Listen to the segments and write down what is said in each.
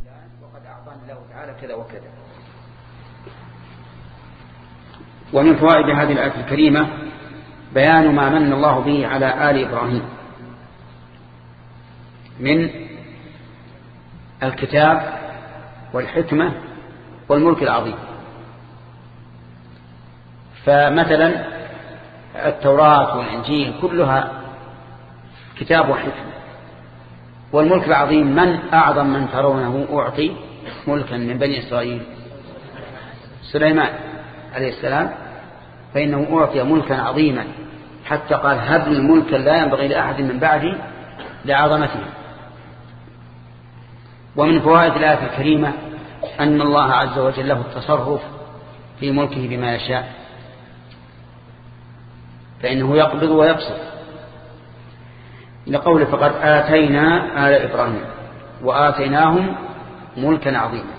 وقد أعطاني الله تعالى كذا وكذا. ومن فوائد هذه الآية الكريمة بيان ما من الله به على آل إبراهيم من الكتاب والحكمة والملك العظيم. فمثلا التوراة والإنجيل كلها كتاب وحكمة، والملك العظيم من أعظم من ترونه أعطي ملكا من بني إسرائيل؟ سليمان عليه السلام، فإنه أعطي ملكا عظيما حتى قال هب لي ملكا لا ينبغي لأحد من بعدي لعظمته. ومن فوائد الآية الكريمة أن الله عز وجل له التصرف في ملكه بما يشاء، فإنه يقبض ويبسط، لقوله فقد آتينا آل إبراهيم وآتيناهم ملكا عظيما.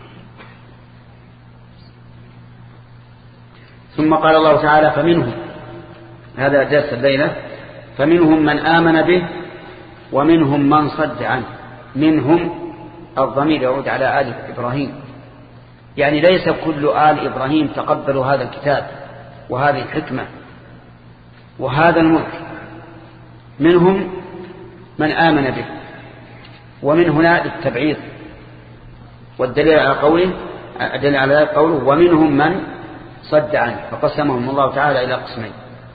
ثم قال الله تعالى فمنهم، هذا درس الليلة، فمنهم من آمن به ومنهم من صد عنه. منهم الضمير يعود على آل إبراهيم، يعني ليس كل آل إبراهيم تقبلوا هذا الكتاب وهذه الحكمة وهذا الملك، منهم من آمن به، ومن هنا للتبعيض، والدليل على قوله ومنهم من صد عنه، فقسمهم الله تعالى إلى قسمين.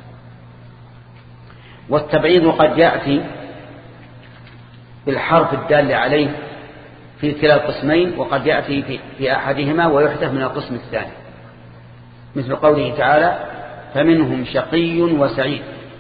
والتبعيض قد يأتي بالحرف الدال عليه في كلا القسمين، وقد يأتي في أحدهما ويحذف من القسم الثاني، مثل قوله تعالى فمنهم شقي وسعيد.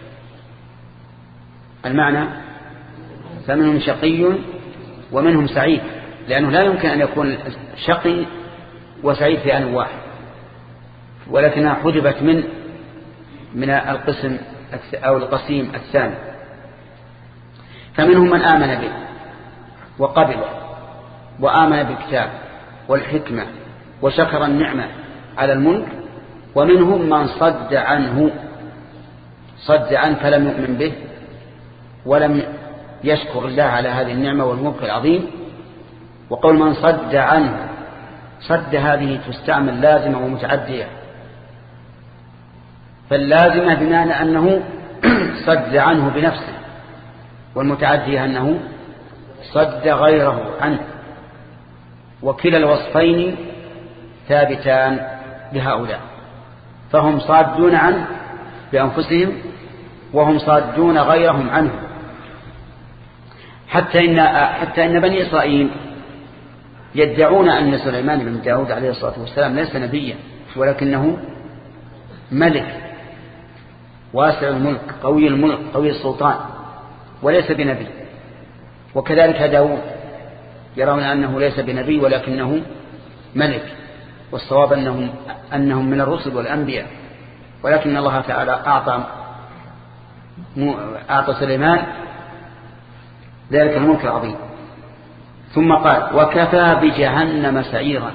المعنى فمنهم شقي ومنهم سعيد، لأنه لا يمكن أن يكون شقي وسعيد في آن واحد، ولكنها حذفت من القسم أو القسيم الثاني. فمنهم من آمن به وقبل وآمن بالكتاب والحكمة وشكر النعمة على الملك، ومنهم من صد عنه فلم يؤمن به ولم يشكر الله على هذه النعمة والملك العظيم. وقول من صد عنه، صد هذه تستعمل لازمة ومتعدية، فاللازمة بمعنى أنه صد عنه بنفسه، والمتعدية أنه صد غيره عنه، وكلا الوصفين ثابتان بهؤلاء، فهم صادون عنه بأنفسهم وهم صادون غيرهم عنه. حتى إن بني إسرائيل يدعون أن سليمان بن داود عليه الصلاة والسلام ليس نبيا، ولكنه ملك واسع الملك قوي الملك قوي السلطان، وليس بنبي. وكذلك داود يرون أنه ليس بنبي ولكنه ملك، والصواب أنهم من الرسل والأنبياء، ولكن الله تعالى أعطى سليمان ذلك الملك العظيم. ثم قال وكفى بجهنم سعيرا،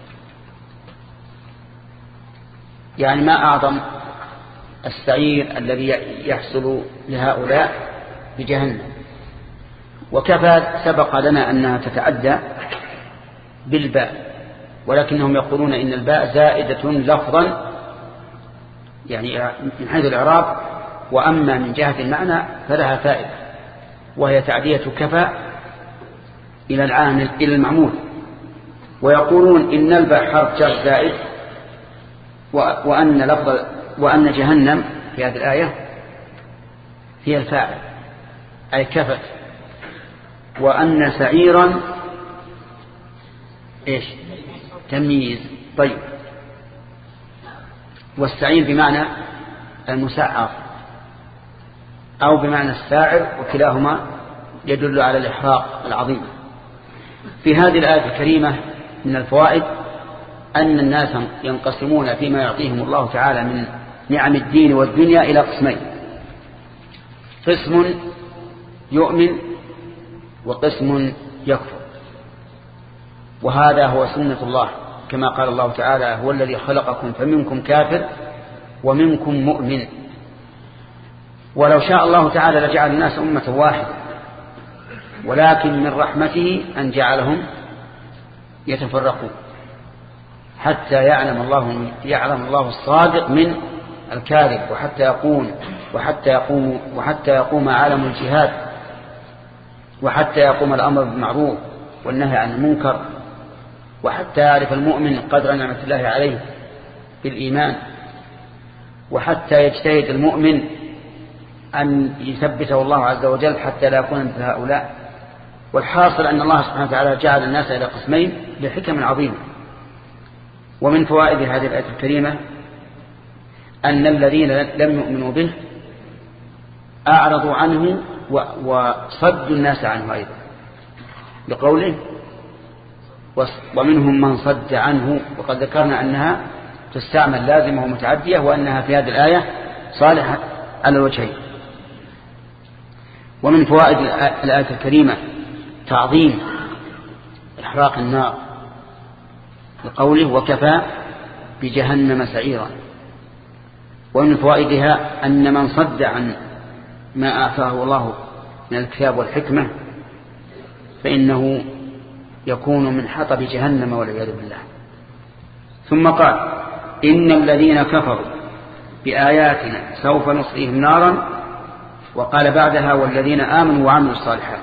يعني ما أعظم السعير الذي يحصل لهؤلاء بجهنم. وكفى سبق لنا أنها تتعدى بالباء، ولكنهم يقولون إن الباء زائدة لفظا يعني من حيث الإعراب، وأما من جهة المعنى فلها فائدة، وهي تعدية كفى إلى العامل إلى المعمول. ويقولون إن الباء حرف جر زائد، وأن جهنم في هذه الآية هي الفاعل أي كفت، وأن سعيرا إيش تمييز. طيب، والسعير بمعنى المسعر أو بمعنى الساعر، وكلاهما يدل على الإحراق العظيم. في هذه الآية الكريمة من الفوائد أن الناس ينقسمون فيما يعطيهم الله تعالى من نعم الدين والدنيا إلى قسمين: قسم يؤمن وقسم يكفر. وهذا هو سنة الله، كما قال الله تعالى هو الذي خلقكم فمنكم كافر ومنكم مؤمن. ولو شاء الله تعالى لجعل الناس أمة واحدة، ولكن من رحمته أن جعلهم يتفرقون حتى يعلم الله الصادق من الكاذب، وحتى يقوم عالم الجهاد، وحتى يقوم الأمر بالمعروف والنهي عن المنكر، وحتى يعرف المؤمن قدر نعمة الله عليه بالإيمان، وحتى يجتهد المؤمن أن يثبته الله عز وجل حتى لا يكون مثل هؤلاء. والحاصل أن الله سبحانه وتعالى جعل الناس إلى قسمين لحكم عظيمة. ومن فوائد هذه الآية الكريمة أن الذين لم يؤمنوا به أعرضوا عنه وصدوا الناس عنه أيضا، بقوله ومنهم من صد عنه، وقد ذكرنا أنها تستعمل لازمة ومتعدية، وأنها في هذه الآية صالحة على الوجهين. ومن فوائد الآية الكريمة تعظيم إحراق النار، لقوله وكفى بجهنم سعيرا. ومن فوائدها أن من صد عن ما آتاه الله من الكتاب والحكمة فإنه يكون من حطب جهنم والعياذ بالله. ثم قال إن الذين كفروا بآياتنا سوف نصليهم نارا، وقال بعدها والذين آمنوا وعملوا الصالحات.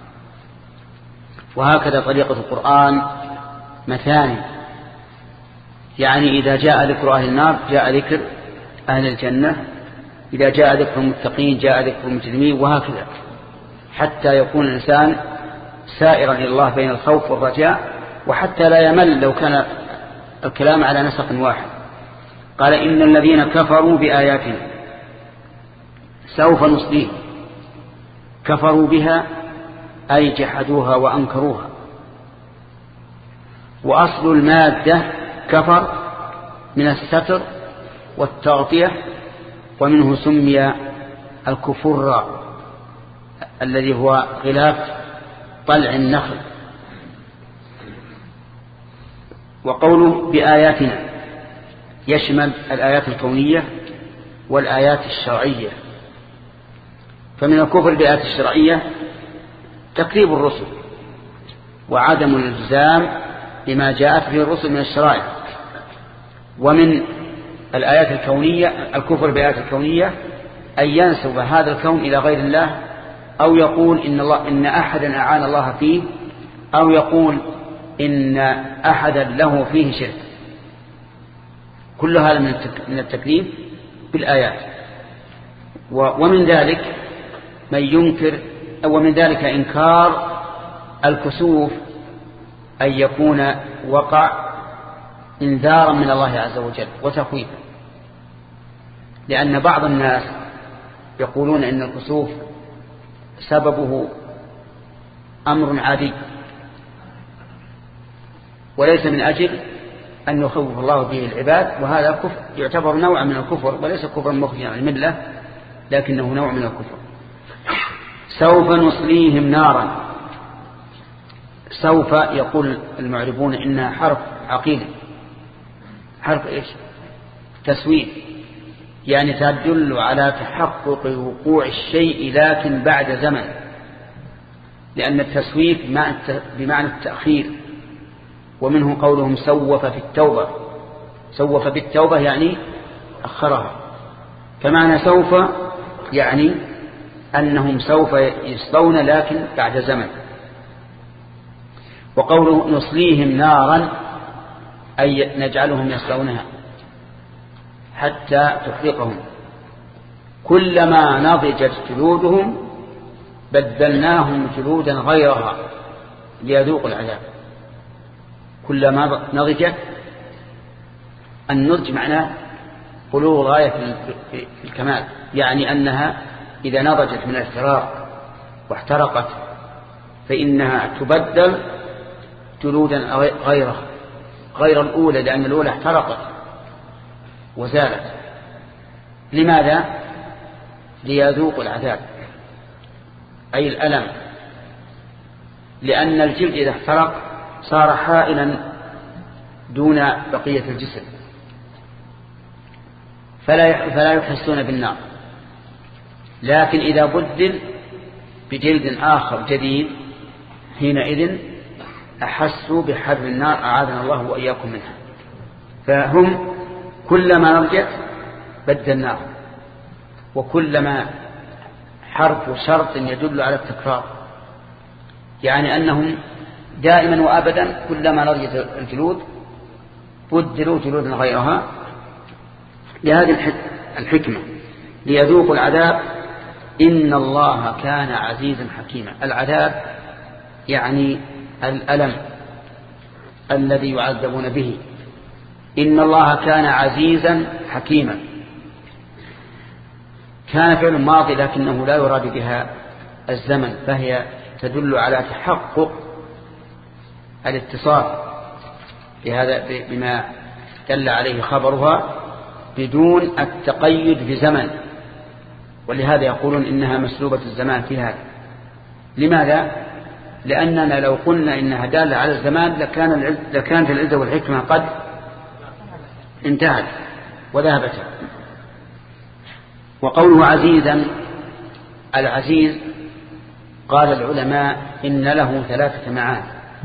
وهكذا طريقة القرآن مثاني، يعني إذا جاء ذكر أهل النار جاء ذكر أهل الجنة، إذا جاء ذكر المتقين جاء ذكر المجرمين، وهكذا حتى يكون الإنسان سائرا إلى الله بين الخوف والرجاء، وحتى لا يمل لو كان الكلام على نسق واحد. قال إن الذين كفروا بآياتنا سوف نصليهم، كفروا بها أي جحدوها وأنكروها. وأصل المادة كفر من الستر والتغطية، ومنه سمي الكفر الذي هو غلاف طلع النخل. وقوله بآياتنا يشمل الآيات الكونية والآيات الشرعية. فمن الكفر بالآيات الشرعية تكذيب الرسل وعدم الالتزام بما جاءت به الرسل من الشرائع. ومن الآيات الكونية الكفر بالآيات الكونية أن ينسب هذا الكون إلى غير الله، أو يقول إن أحدا أعان الله فيه، أو يقول إن أحدا له فيه شرك. كل هذا من التكذيب بالآيات. ومن ذلك من ينكر، أو من ذلك إنكار الكسوف، أن يكون وقع إنذارا من الله عز وجل وتخويفا، لأن بعض الناس يقولون إن الكسوف سببه أمر عادي وليس من أجل أن يخوف الله به العباد، وهذا كفر يعتبر نوع من الكفر، وليس كفرا مخرجا عن الملة، لكنه نوع من الكفر. سوف نصليهم نارا. سوف يقول المعربون إنها حرف عقيل. حرف إيش؟ تسويف، يعني تدل على تحقق وقوع الشيء لكن بعد زمن، لأن التسويف بمعنى التأخير. ومنه قولهم سوف في التوبة. سوف بالتوبة يعني أخرها. فمعنى سوف يعني أنهم سوف يصلون لكن بعد زمن. وقوله نصليهم نارا أي نجعلهم يصلونها حتى تحرقهم. كلما نضجت جلودهم بدلناهم جلودا غيرها ليذوقوا العذاب. كلما نضجت، النضج معناه بلوغ غاية في الكمال، يعني أنها إذا نضجت من الاحتراق واحترقت فإنها تبدل جلودا غيرها غير الأولى، لأن الأولى احترقت وزالت. لماذا؟ ليذوقوا العذاب أي الألم، لأن الجلد إذا احترق صار حائلا دون بقية الجسم، فلا يحسون بالنار. لكن إذا بدل بجلد آخر جديد حينئذ أحسوا بحر النار أعاذنا الله وإياكم منها. فهم كلما رجت بدلناه، وكلما حرف شرط يدل على التكرار، يعني أنهم دائما وأبدا كلما رجت الجلود بدلوا جلودا غيرها لهذه الحكمة ليذوقوا العذاب. إن الله كان عزيزا حكيما. العذاب يعني الألم الذي يعذبون به. إن الله كان عزيزا حكيما. كان فعل ماضي لكنه لا يراد بها الزمن، فهي تدل على تحقق الاتصال بما دل عليه خبرها بدون التقيد بزمن، ولهذا يقولون إنها مسلوبة الزمان في هذا. لماذا؟ لأننا لو قلنا إنها دالة على الزمان لكانت العزة والحكمة قد انتهت وذهبت. وقوله عزيزا، العزيز قال العلماء إن له 3 معاني.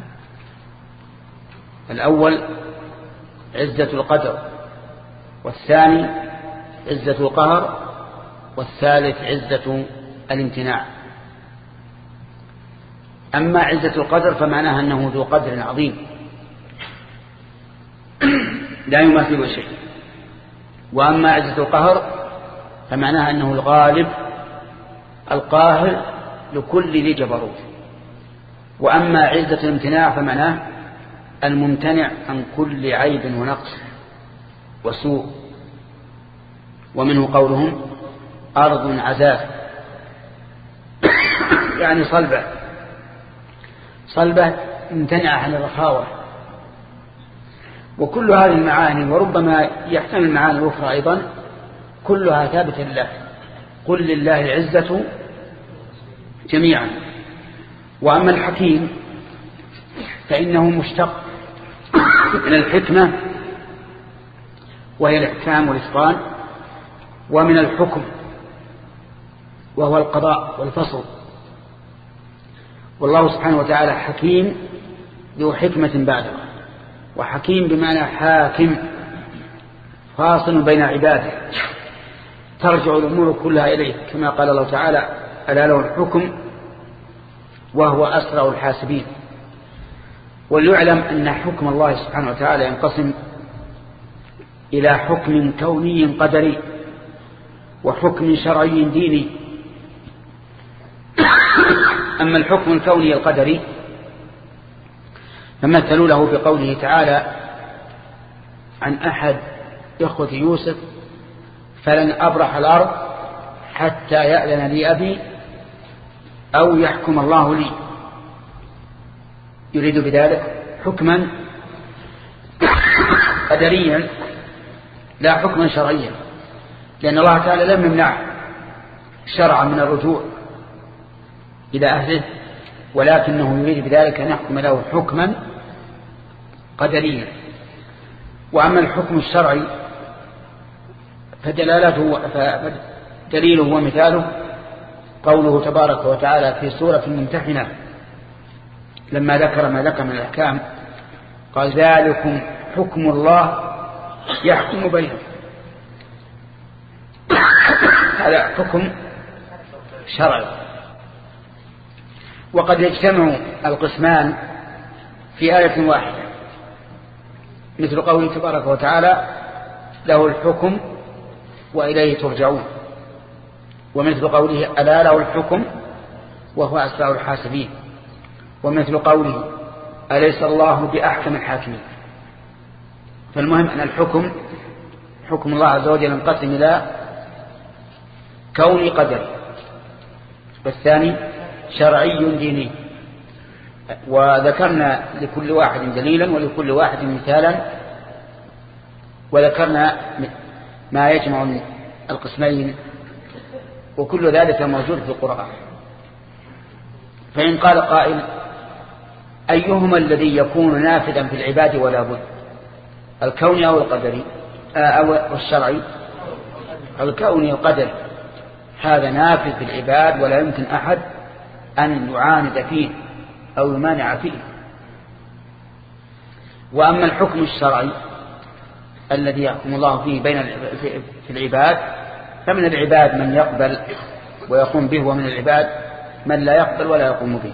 الأول عزة القدر، والثاني عزة القهر، والثالث عزة الامتناع. أما عزة القدر فمعناها أنه ذو قدر عظيم لا يماثله شيء. وأما عزة القهر فمعناها أنه الغالب القاهر لكل ذي جبروت. وأما عزة الامتناع فمعناه الممتنع عن كل عيب ونقص وسوء. ومنه قولهم أرض عزاز يعني صلبة امتنع عن الرخاوة. وكل هذه المعاني وربما يحتمل المعاني الأخرى أيضا كلها ثابتة لله. قل لله العزة جميعا. وأما الحكيم فإنه مشتق من الحكمة وهي الإحكام والإتقان، ومن الحكم وهو القضاء والفصل. والله سبحانه وتعالى حكيم ذو حكمة بالغة، وحكيم بمعنى حاكم فاصل بين عباده ترجع الأمور كلها إليه، كما قال الله تعالى ألا له الحكم وهو أسرع الحاسبين. وليعلم أن حكم الله سبحانه وتعالى ينقسم إلى حكم كوني قدري وحكم شرعي ديني. أما الحكم الكوني القدري فمثلوا له بقوله تعالى عن أحد إخوة يوسف فلن أبرح الأرض حتى يأذن لي أبي أو يحكم الله لي. يريد بذلك حكما قدريا لا حكما شرعيا، لأن الله تعالى لم يمنع شرعا من الرجوع إلى أهله، ولكنه يريد بذلك أن يحكم له حكما قدريا. وأما الحكم الشرعي فدليله ومثاله قوله تبارك وتعالى في سورة الممتحنة لما ذكر ما ذكر من الأحكام قال ذلكم حكم الله يحكم بينكم. هذا حكم شرعي. وقد يجتمع القسمان في آية واحدة مثل قوله تبارك وتعالى له الحكم وإليه ترجعون، ومثل قوله ألا له الحكم وهو أسرع الحاسبين، ومثل قوله أليس الله بأحكم الحاكمين. فالمهم أن الحكم حكم الله عز وجل ينقسم إلى كوني قدري، والثاني شرعي ديني. وذكرنا لكل واحد دليلا ولكل واحد مثالا، وذكرنا ما يجمع القسمين، وكل ذلك موجود في القرآن. فإن قال قائل أيهما الذي يكون نافذا في العباد ولا بد، الكوني أو القدري أو الشرعي؟ الكوني القدري هذا نافذ في العباد ولا يمكن أحد أن يعاند فيه أو يمانع فيه، وأما الحكم الشرعي الذي يحكم الله فيه في العباد، فمن العباد من يقبل ويقوم به، ومن العباد من لا يقبل ولا يقوم به.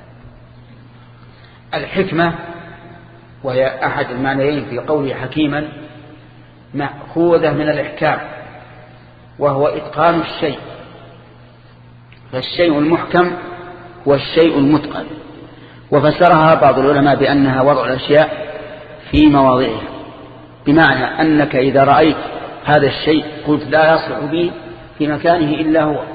الحكمة وهي أحد المعنيين في قوله حكيما مأخوذة من الإحكام، وهو إتقان الشيء، فالشيء المحكم والشيء المتقن. وفسرها بعض العلماء بأنها وضع الأشياء في مواضعها، بمعنى أنك إذا رأيت هذا الشيء قلت لا يصلح به في مكانه إلا هو.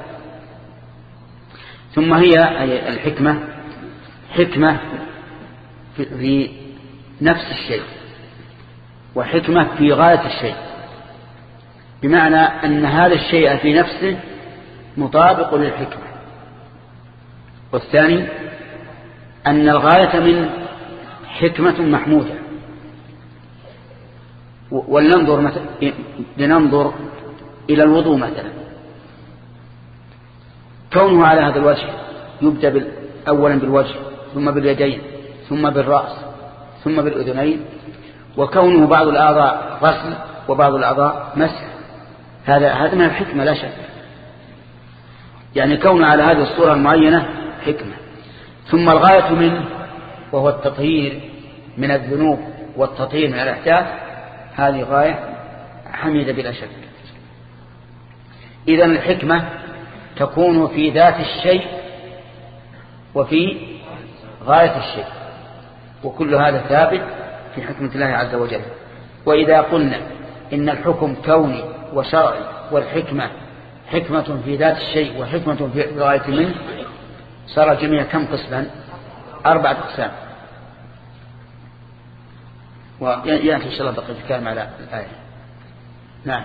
ثم هي الحكمة حكمة في نفس الشيء، وحكمة في غاية الشيء، بمعنى أن هذا الشيء في نفسه مطابق للحكمة. والثاني أن الغاية من حكمة محمودة. لننظر إلى الوضوء مثلا، كونه على هذا الوجه يبدأ أولا بالوجه ثم باليدين ثم بالرأس ثم بالأذنين، وكونه بعض الأعضاء غسل وبعض الأعضاء مسح، هذا من الحكمة لا شك. يعني كونه على هذه الصورة المعينة حكمة. ثم الغاية منه وهو التطهير من الذنوب والتطهير من الأحداث، هذه غاية حميدة بلا شك. إذن الحكمة تكون في ذات الشيء وفي غاية الشيء، وكل هذا ثابت في حكمة الله عز وجل. وإذا قلنا إن الحكم كوني وشرعي، والحكمة حكمة في ذات الشيء وحكمة في غاية منه، صار الجميع كم قسما؟ 4 أقسام. ويأتي إن شاء الله بقية الكلام على الآية. نعم.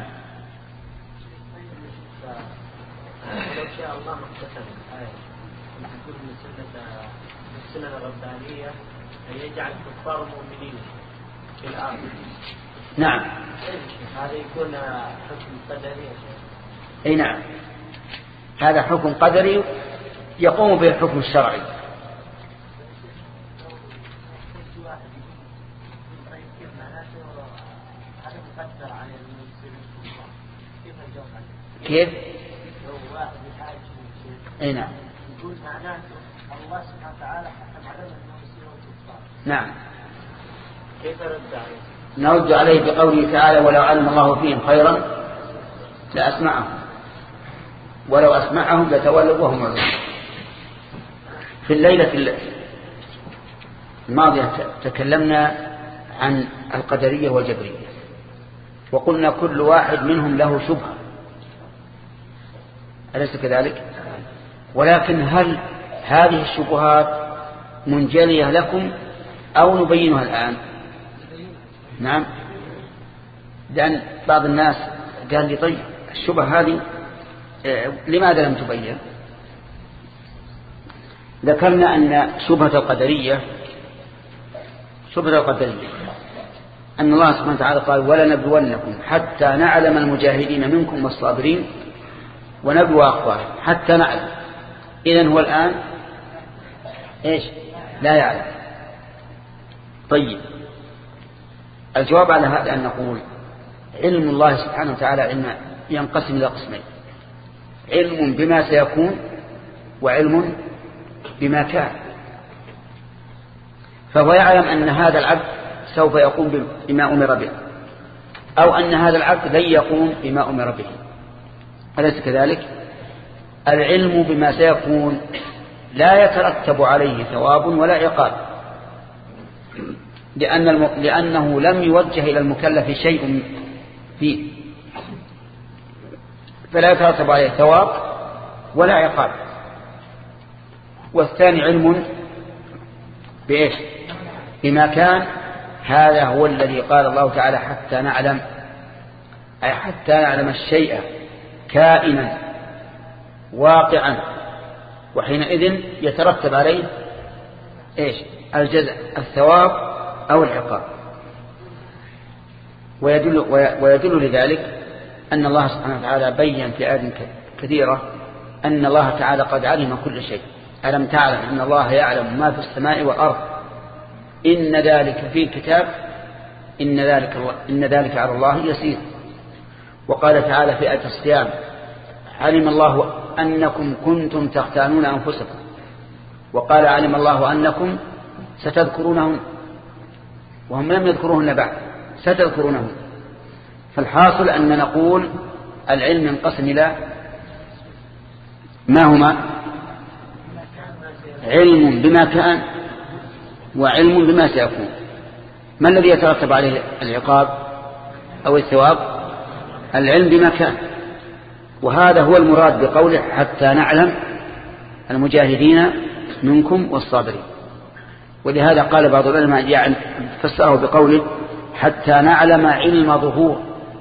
لو شاء الله اقتسم الآية تكون من السنة الربانية أن يجعل كفار مؤمنين في الأرض. نعم. هذا يكون حكم قدري. أي نعم، هذا حكم قدري يقوم به الحكم الشرعي. كيف؟ اي نعم. يقول معناته الله سبحانه وتعالى حكم عليهم انهم يصيرون كفار. نعم. كيف رد عليه؟ نرد عليه بقوله تعالى: ولو علم الله فيهم خيرا لأسمعهم، ولو أسمعهم لتولوا وهم معرضون. في الليلة الماضية تكلمنا عن القدرية والجبرية، وقلنا كل واحد منهم له شبهة، أليس كذلك؟ ولكن هل هذه الشبهات منجلية لكم أو نبينها الآن؟ نعم، لأن بعض الناس قال لي: طيب الشبهة هذه لماذا لم تبين؟ ذكرنا أن شبهة القدرية أن الله سبحانه وتعالى قال: ولنبلونكم حتى نعلم المجاهدين منكم والصابرين ونبلو أخبارهم حتى نعلم. إذن هو الآن إيش؟ لا يعلم. طيب، الجواب على هذا أن نقول علم الله سبحانه وتعالى علم ينقسم إلى قسمين: علم بما سيكون وعلم بما كان. فهو يعلم أن هذا العبد سوف يقوم بما أمر به، أو أن هذا العبد لن يقوم بما أمر به، أليس كذلك؟ العلم بما سيكون لا يترتب عليه ثواب ولا عقاب، لأنه لم يوجه إلى المكلف شيء فيه، فلا يترتب عليه ثواب ولا عقاب. والثاني علم بإيش؟ بما كان. هذا هو الذي قال الله تعالى: حتى نعلم، أي حتى نعلم الشيء كائنا واقعا، وحينئذ يترتب عليه إيش؟ الجزاء، الثواب أو العقاب. ويدل لذلك أن الله سبحانه وتعالى بيّن في آيات كثيرة أن الله تعالى قد علم كل شيء. ألم تعلم أن الله يعلم ما في السماء والأرض، إن ذلك في كتاب إن ذلك على الله يسير. وقال تعالى في آية الصيام علم الله أنكم كنتم تختانون أنفسكم، وقال علم الله أنكم ستذكرونهم وهم لم يذكروهن بعد، ستذكرونهم. فالحاصل أن نقول العلم ينقسم إلى ما هما؟ علم بما كان وعلم بما سيكون. ما الذي يترتب عليه العقاب أو الثواب؟ العلم بما كان، وهذا هو المراد بقوله حتى نعلم المجاهدين منكم والصابرين. ولهذا قال بعض العلماء يعني فسره بقوله حتى نعلم علم ظهور،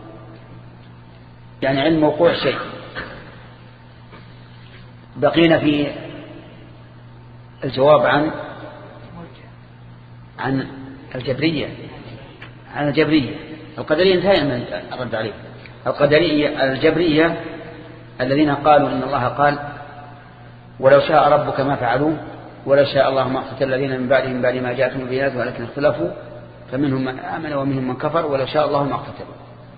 يعني علم وقوع شيء. بقينا في الجواب عن الجبرية. القدرية انتهى من الرد عليه. الجبرية الذين قالوا إن الله قال ولو شاء ربك ما فعلوه ولو شاء الله ما اقتتل الذين من بعدهم بعد ما جاءتهم البينات ولكن اختلفوا فمنهم من آمن ومنهم من كفر ولو شاء الله ما اقتتلوا.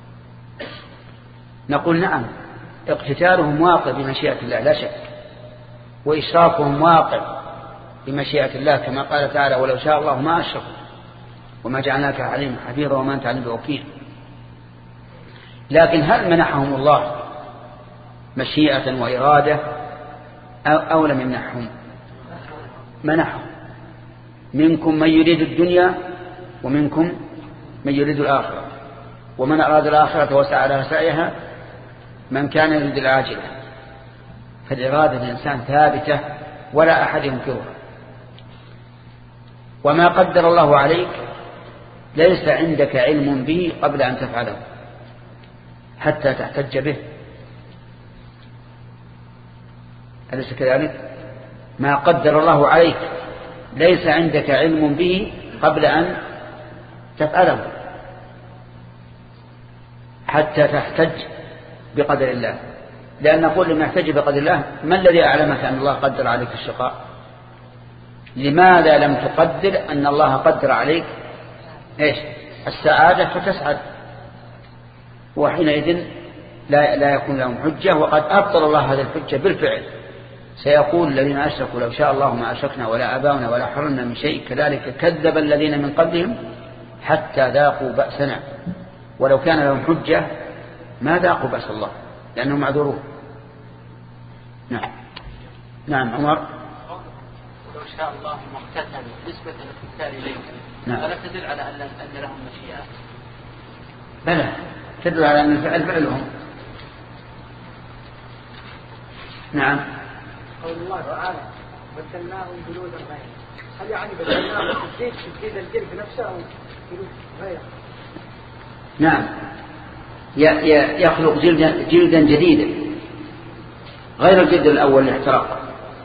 نقول نعم، اقتتالهم واقع بمشيئة الله لا شك، وإشراكهم واقع بمشيئة الله كما قال تعالى ولو شاء الله ما أشركوا وما جعلناك عليهم حفيظا وما أنت عليهم بوكيل. لكن هل منحهم الله مشيئة وإرادة أو لم يمنحهم؟ منحهم. منكم من يريد الدنيا ومنكم من يريد الآخرة، ومن أراد الآخرة وسعى لها سعيها من كان يريد العاجلة. فالإرادة الإنسان ثابتة ولا أحد ينكرها. وما قدر الله عليك ليس عندك علم به قبل أن تفعله حتى تحتج به، أليس كذلك؟ ما قدر الله عليك ليس عندك علم به قبل أن تفعله حتى تحتج بقدر الله. لأن نقول لما يحتج بقدر الله ما الذي أعلمك أن الله قدر عليك الشقاء؟ لماذا لم تقدر أن الله قدر عليك إيش؟ السعادة فتسعد؟ وحينئذ لا يكون لهم حجة، وقد أبطل الله هذه الحجة بالفعل. سيقول الذين أشركوا لو شاء الله ما أشركنا ولا آباؤنا ولا حرمنا من شيء كذلك كذب الذين من قبلهم حتى ذاقوا بأسنا. ولو كان لهم حجة ما ذاقوا بأس الله لأنهم معذورون. نعم عمر. لو شاء الله ما اقتتلوا نسبة الاقتتال إليك فلا تدل على أن لهم مشيئة؟ بلى تدل على أن الفعل فعلهم. نعم. قول الله تعالى بدلناهم جلودا غير، هل يعني بدلناهم تجديد الجلد نفسه أو جلود غير؟ نعم، يخلق جلدا جديدا غير الجلد الأول اللي احترق.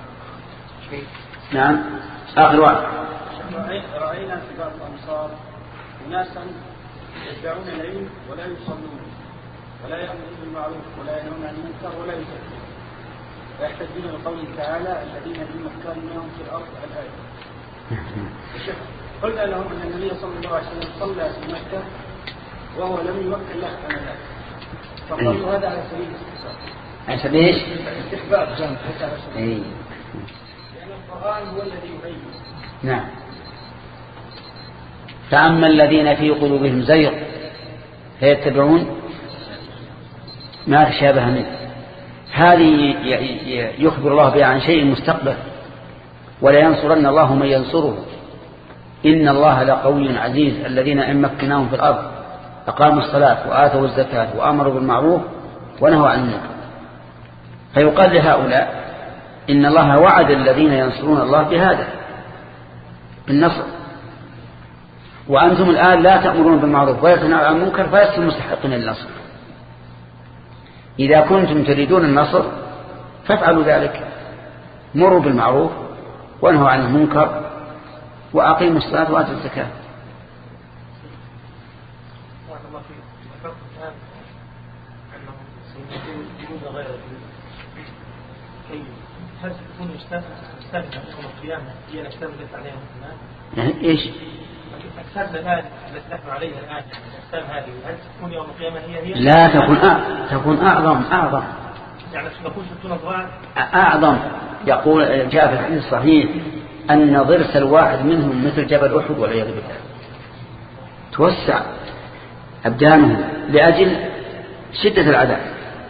نعم. آخر واحد. رأينا في بعض الأمصار ناسا يدعون العلم ولا يصلون ولا يأمرون بالمعروف ولا ينهون عن المنكر ولا يزكون، ويحتجون بقوله تعالى الذين في مكانهم في الأرض الآية. قلنا لهم أن النبي صلى الله عليه وسلم صلى في مكة وهو لم يوكل له أن ذلك، فقالوا هذا على سبيل الاستحباب. على سبيل ايش؟ الاستحباب لأن القرآن هو الذي يبين. نعم. فأما الذين في قلوبهم زيغ فيتبعون ما تشابه منه، هذه يخبر الله بها عن شيء مستقبل. ولا ينصرن الله من ينصره إن الله لقوي عزيز الذين إن مكناهم في الأرض أقاموا الصلاة وآتوا الزكاة وأمروا بالمعروف ونهوا عن المنكر. فيقال لهؤلاء إن الله وعد الذين ينصرون الله بهذا بالنصر، وأنتم الآن لا تأمرون بالمعروف ولا تنهون عن المنكر فلستم مستحقين للنصر. إذا كنتم تريدون النصر فافعلوا ذلك، مروا بالمعروف وانهوا عن المنكر وأقيموا الصلاة وآتوا الزكاة. هل تكون مستثنى يوم القيامة هي الأجسام التي عليها يعني إيش؟ الأجسام التي نحن عليها الآن الأجسام هذه هل تكون يوم القيامة هي؟ لا، تكون أعظم. يعني نقول 60 ضعف أعظم. يقول جاء في الحديث الصحيح أن ضرس الواحد منهم مثل جبل أحد والعياذ بالله. توسع أبدانه لأجل شدة العذاب.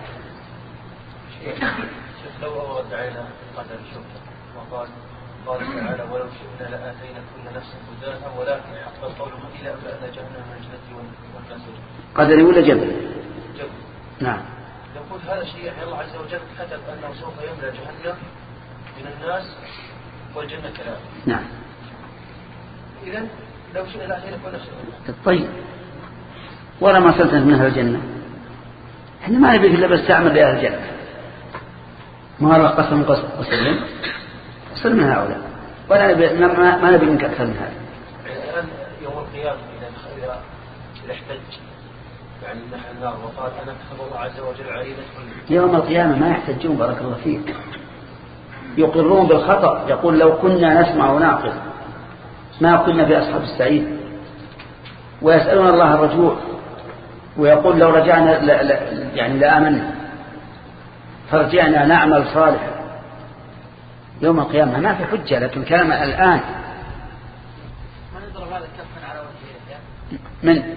لو ودعينا قدر الشرطة وقال تعالى ولو شئنا لآتينا كل نفس هداها ولكن حق القول إلى أبلأنا جهنم من الجنة والناس. قدر ولا جبل؟ نعم. يقول هذا الشيء يعني الله عز وجل كتب أنه سوف يملأ جهنم من الناس والجنة كذلك. نعم. إذن لو شئنا لآتينا كل نفس هداها. طيب، ولا ما صلت منها الجنة. احنا ما نبي إلا بس تعمل لأهل الجنة. ما الله قسم وسلم صل من هؤلاء، ولا نبي ما نبي منك أكثر من هذا. الآن يوم القيامة إذا احتج يعني نحن النار وقال أنا كتب الله عز وجل علينا يوم القيامة ما يحتجون بارك الله فيك، يقرون بالخطأ. يقول لو كنا نسمع ونعقل ما كنا في أصحاب السعيد، ويسألون الله الرجوع، ويقول لو رجعنا يعني لآمنا فرجعنا نعمل صالحا. يوم القيامة ما في حجة، لكن كلام الآن ما نضرب هذا كفا على وجهه من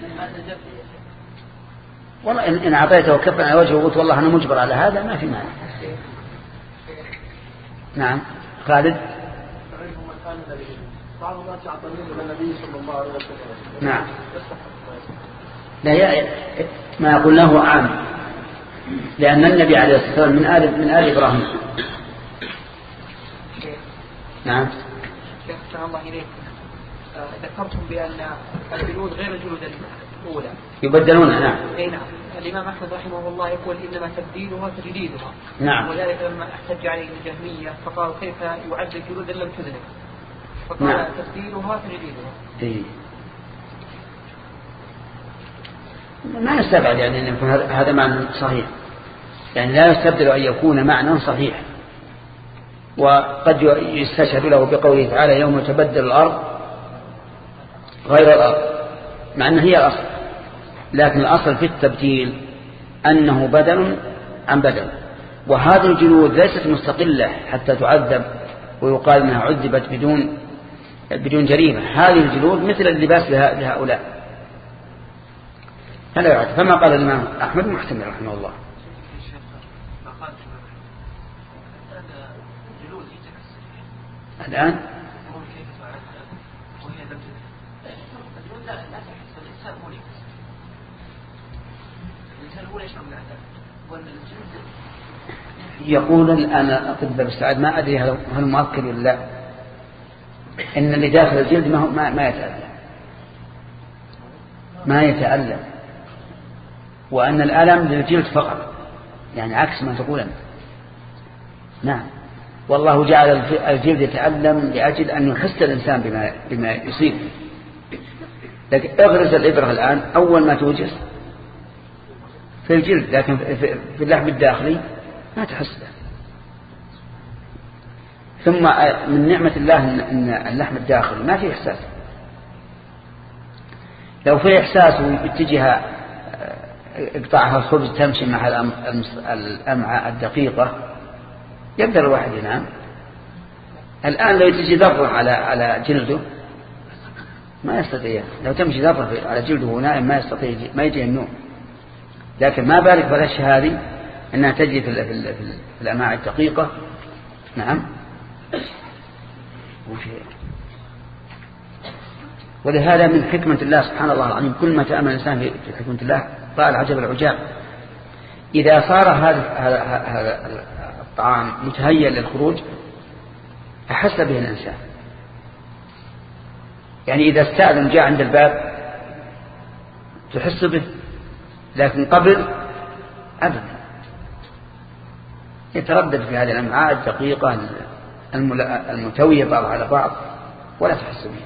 والله إن عطيته كفا على وجهه وقلت والله أنا مجبر على هذا ما في مانع. نعم. خالد. بعض الناس يعتمدون على النبي صلى الله عليه وسلم. نعم. لا ما يقول له عام، لأن النبي عليه الصلاة والسلام من آل إبراهيم. نعم. شيخ سلام الله إليك، ذكرتم بأن الجلود غير الجلود الأولى يبدلون. نعم. أي نعم. الإمام أحمد رحمه الله يقول إنما تبديلها تجديدها. نعم. ولذلك لما احتج عليه الجهمية فقالوا كيف يعد الجلود لم تذنب، فقال نعم. تبديلها تجديدها. إيه. ما نستبعد يعني أن يكون هذا معنى صحيح، يعني لا يستبدل أن يكون معنى صحيح. وقد يستشهد له بقوله تعالى يوم تبدل الأرض غير الأرض، مع أنها هي الأصل، لكن الأصل في التبديل أنه بدل عن بدل. وهذه الجلود ليست مستقلة حتى تعذب ويقال أنها عذبت بدون جريمة. هذه الجلود مثل اللباس لهؤلاء هذا يعد. فما قال الإمام أحمد محتمل رحمه الله. الآن يقول الآن أطباء السعاد ما أدري هل مؤكد ولا لا، إن اللي داخل الجلد ما يتألم، وأن الألم للجلد فقط، يعني عكس ما تقول أنت. نعم. والله جعل الجلد يتألم لأجل أن يحس الإنسان بما يصيب. لكن اغرز الإبرة الآن أول ما توجد في الجلد، لكن في اللحم الداخلي ما تحس به. ثم من نعمة الله أن اللحم الداخلي ما فيه إحساس. لو فيه إحساس باتجاه اقطعها الخبز تمشي مع الأمعاء الدقيقة يقدر الواحد ينام. الآن لو تجي ذرة على جلده ما يستطيع، لو تمشي ذرة على جلده ونائم ما يستطيع، ما يجي النوم. لكن ما بالك بالأشياء هذه أنها تجي في الأمعاء الدقيقة. نعم. ولهذا من حكمة الله سبحان الله العظيم، كل ما تأمل الإنسان في حكمة الله قال عجب العجاب. إذا صار هذا الطعام متهيأ للخروج أحس به الإنسان. يعني إذا استأذن جاء عند الباب تحس به، لكن قبل أبدا يتردد في هذه الأمعاء الدقيقة المتوية بعض على بعض ولا تحس به.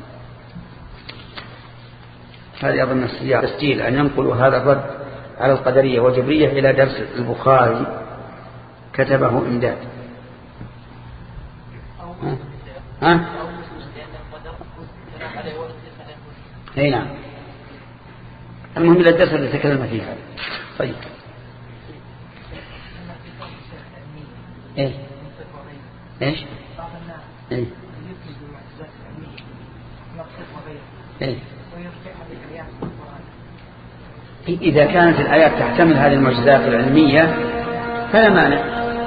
هذه أظن السياق تسجيل أن ينقلوا هذا الرد على القدرية والجبرية إلى درس البخاري كتبه إمداد. اي نعم. المهم إلى الدرس اللي تكلمنا فيه. طيب ايش ايه إذا كانت الآيات تحتمل هذه المعجزات العلمية فلا مانع.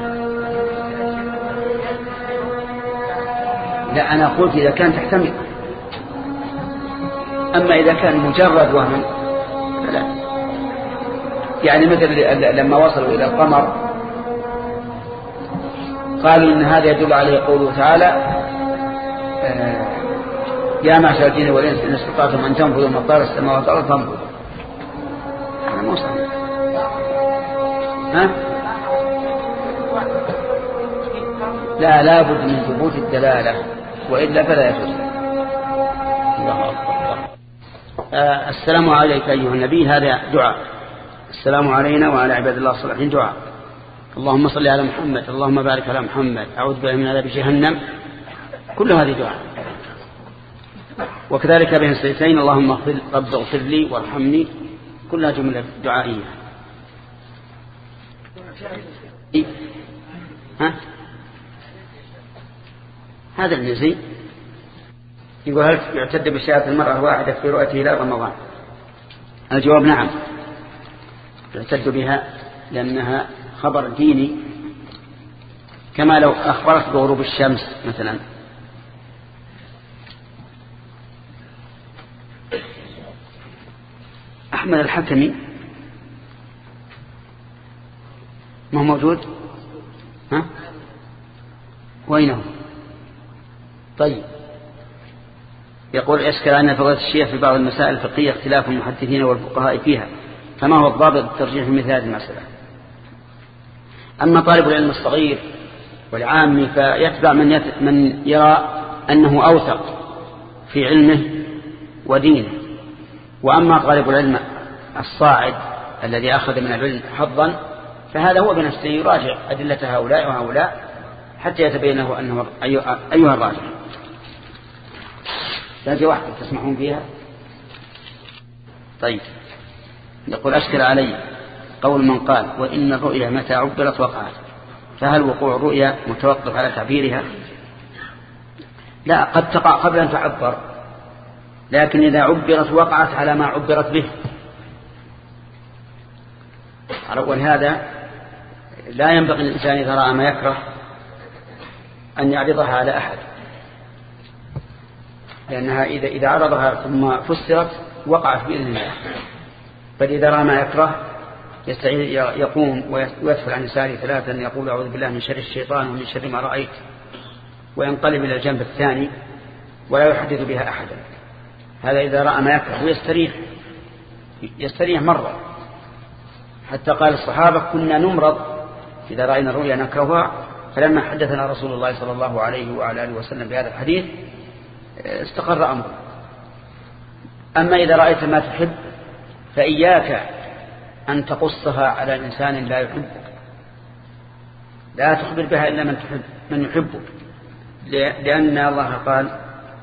لا أنا قلت إذا كانت تحتمل، أما إذا كان مجرد وهم فلا. يعني مثل لما وصلوا إلى القمر قالوا إن هذا يدل عليه قوله تعالى يا معشر الجن والإنس إن استطعتم أن تنفذوا من أقطار السماوات والأرض فانفذوا. هذا مو صحيح. لا بد من ثبوت الدلالة وإلا فلا يجوز. السلام عليك أيها النبي، هذا دعاء. السلام علينا وعلى عباد الله الصالحين دعاء. اللهم صل على محمد، اللهم بارك على محمد، أعوذ بالله من عذاب جهنم، كل هذه دعاء. وكذلك بين السيدتين اللهم رب اغفر لي وارحمني، كلها جملة دعائية. هذا النزي يقول هل يعتد بشهادة المرأة الواحدة في رؤيته إلى رمضان؟ الجواب نعم، يعتد بها لأنها خبر ديني، كما لو أخبرت بغروب الشمس مثلا. أحمد الحكمي ما هو موجود؟ وينه؟ طيب يقول أشكل أن فضيلة الشيخ في بعض المسائل الفقهية اختلاف المحدثين والفقهاء فيها، فما هو الضابط الترجيح في مثل هذه المسألة؟ أما طالب العلم الصغير والعامي فيتبع من يرى أنه أوثق في علمه ودينه، وأما طالب العلم الصاعد الذي أخذ من العلم حظا فهذا هو بنفسه يراجع أدلة هؤلاء وهؤلاء حتى يتبين له أنه أيها الراجح. هذه واحدة تسمعون فيها. طيب يقول أشكل علي قول من قال وإن الرؤيا متى عبرت وقعت، فهل وقوع الرؤيا متوقف على تعبيرها؟ لا، قد تقع قبل أن تعبر، لكن إذا عبرت وقعت على ما عبرت به. ولهذا لا ينبغي الإنسان إذا رأى ما يكره أن يعرضها على أحد، لأنها إذا عرضها ثم فسرت وقعت بإذن الله. فإذا رأى ما يكره يقوم ويدفل عن يساره ثلاثا يقول أعوذ بالله من شر الشيطان ومن شر ما رأيت، وينقلب إلى الجنب الثاني ولا يحدث بها أحدا. هذا إذا رأى ما يكره يستريح مرة، حتى قال الصحابة كنا نمرض إذا رأينا الرؤيا نكرهها، فلما حدثنا رسول الله صلى الله عليه وعلى آله وسلم بهذا الحديث استقر أمره. أما إذا رأيت ما تحب فإياك أن تقصها على إنسان لا يحبك، لا تخبر بها إلا من يحبك، لأن الله قال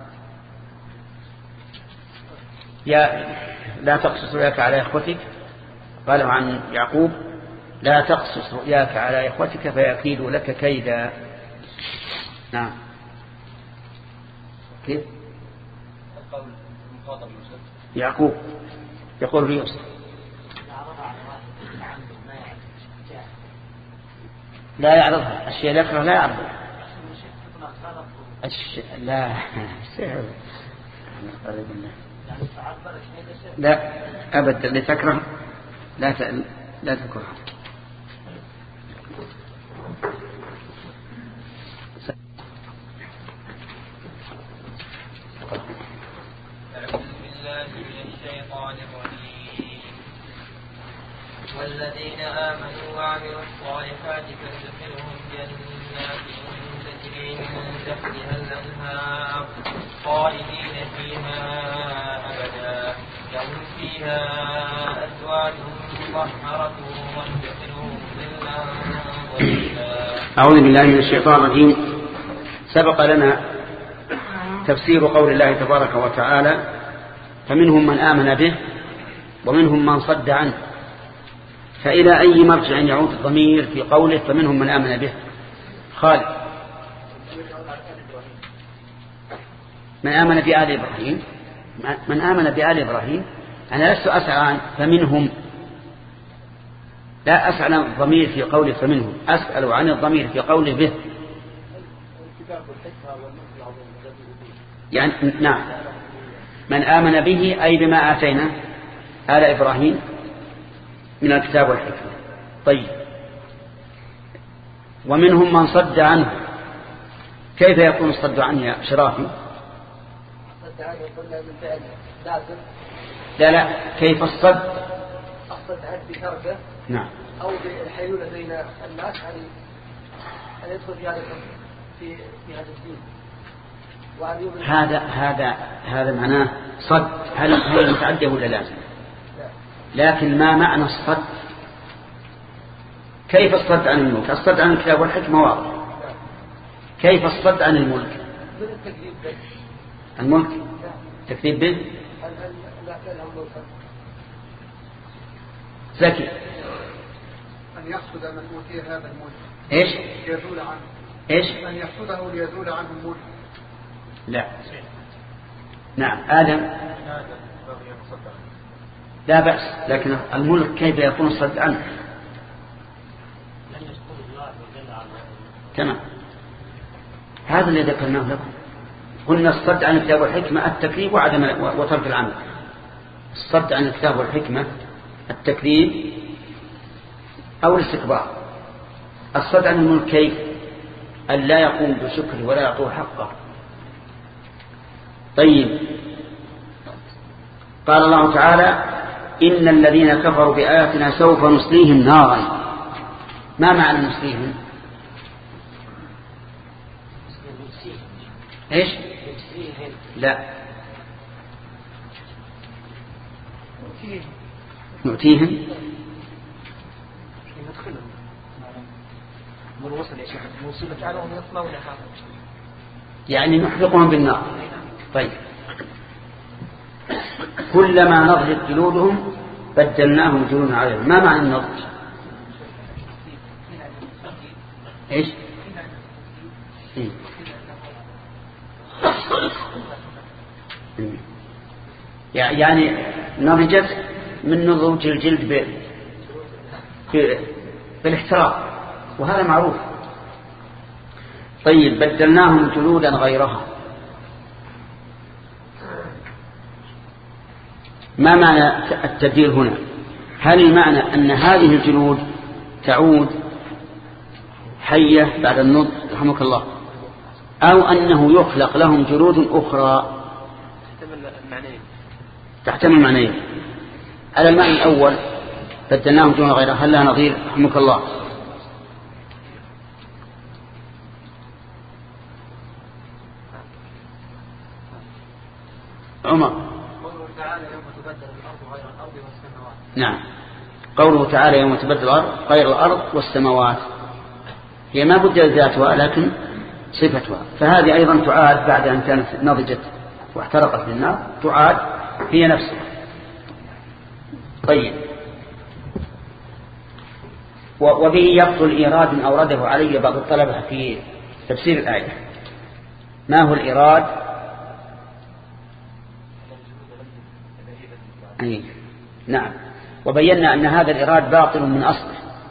لا تقصص رؤياك على إخوتك، قالوا عن يعقوب لا تقصص رؤياك على إخوتك فيكيدوا لك كيدا. نعم. كيف يعقوب يقول ليوسف لا يعرضها، الشيء لا يكره لا يعرضها، لا لا أبدا لتكره لا تكره. والذين آمنوا وعملوا الصالحات فندخلهم جنات تجري من تحتها الأنهار خالدين فيها أبدا، لهم فيها أزواج مطهرة وندخلهم ظلا ظليلا. أعوذ بالله من الشيطان الرجيم. سبق لنا تفسير قول الله تبارك وتعالى فمنهم من آمن به ومنهم من صد عنه. فإلى أي مرجع يعود الضمير في قوله فمنهم من آمن به؟ خالد. من آمن بآل إبراهيم، من آمن بآل إبراهيم. أنا لست أسأل عن فمنهم، لا أسأل عن الضمير في قوله فمنهم، أسأل عن الضمير في قوله به. يعني نعم، من آمن به أي بما آتينا آل إبراهيم من الكتاب والحكمة. طيب، ومنهم من صد عنه. كيف يكون الصد عنه يا شرافي؟ صد عنه قلنا من فعل لازم. لا كيف الصد؟ الصد عنه بتركه. نعم. أو بالحيلولة بين الناس أن يدخل في هذا في هذا الدين. هذا معناه صد. هل متعدى ولا لازم؟ لكن ما معنى الصد؟ كيف الصد عن الملك؟ الصد عن الكتاب والحكمة واضح. كيف الصد عن الملك؟ الملك تكذيب به. زكي. أن يقصد من أوتي هذا الملك. إيش؟ يزول عنه. إيش؟ أن يقصده ليزول عنه الملك. لا. نعم. آدم. لا بأس، لكن الملك كيف يكون الصد عنه؟ تمام. هذا اللي ذكرناه لكم. قلنا الصد عن الكتاب والحكمة التكذيب وترك العمل. الصد عن الكتاب والحكمة التكذيب أو الاستكبار. الصد عن الملك كيف؟ أن لا يقوم بشكره ولا يعطوه حقه. طيب، قال الله تعالى إن الذين كفروا بآياتنا سوف نصليهم نارا. ما معنى نصليهم؟ إيش؟ لا، نؤتيهم يعني نحرقهم بالنار. طيب، كلما نضجت جلودهم بدلناهم جلودا عليهم. ما معنى النضج؟ ايش؟ يعني نضجت من نضوج الجلد بالاحتراق، وهذا معروف. طيب، بدلناهم جلودا غيرها. ما معنى التبديل هنا؟ هل المعنى أن هذه الجلود تعود حية بعد النضج رحمك الله، أو أنه يخلق لهم جلود أخرى؟ تحتمل معنيين. على المعنى الأول بدلناهم جلودا غيرها، هل لها نظير رحمك الله؟ عمر. نعم، قوله تعالى يوم تبدل الأرض غير الأرض والسماوات. هي ما بدلت ذاتها لكن صفتها، فهذه أيضا تعاد بعد أن كانت نضجت واحترقت بالنار، تعاد هي نفسها. طيب، وبه يبطل إيراد أورده علي بعض الطلبة في تفسير الآية. ما هو الإيراد؟ نعم، وبينا أن هذا الإيراد باطل من أصله،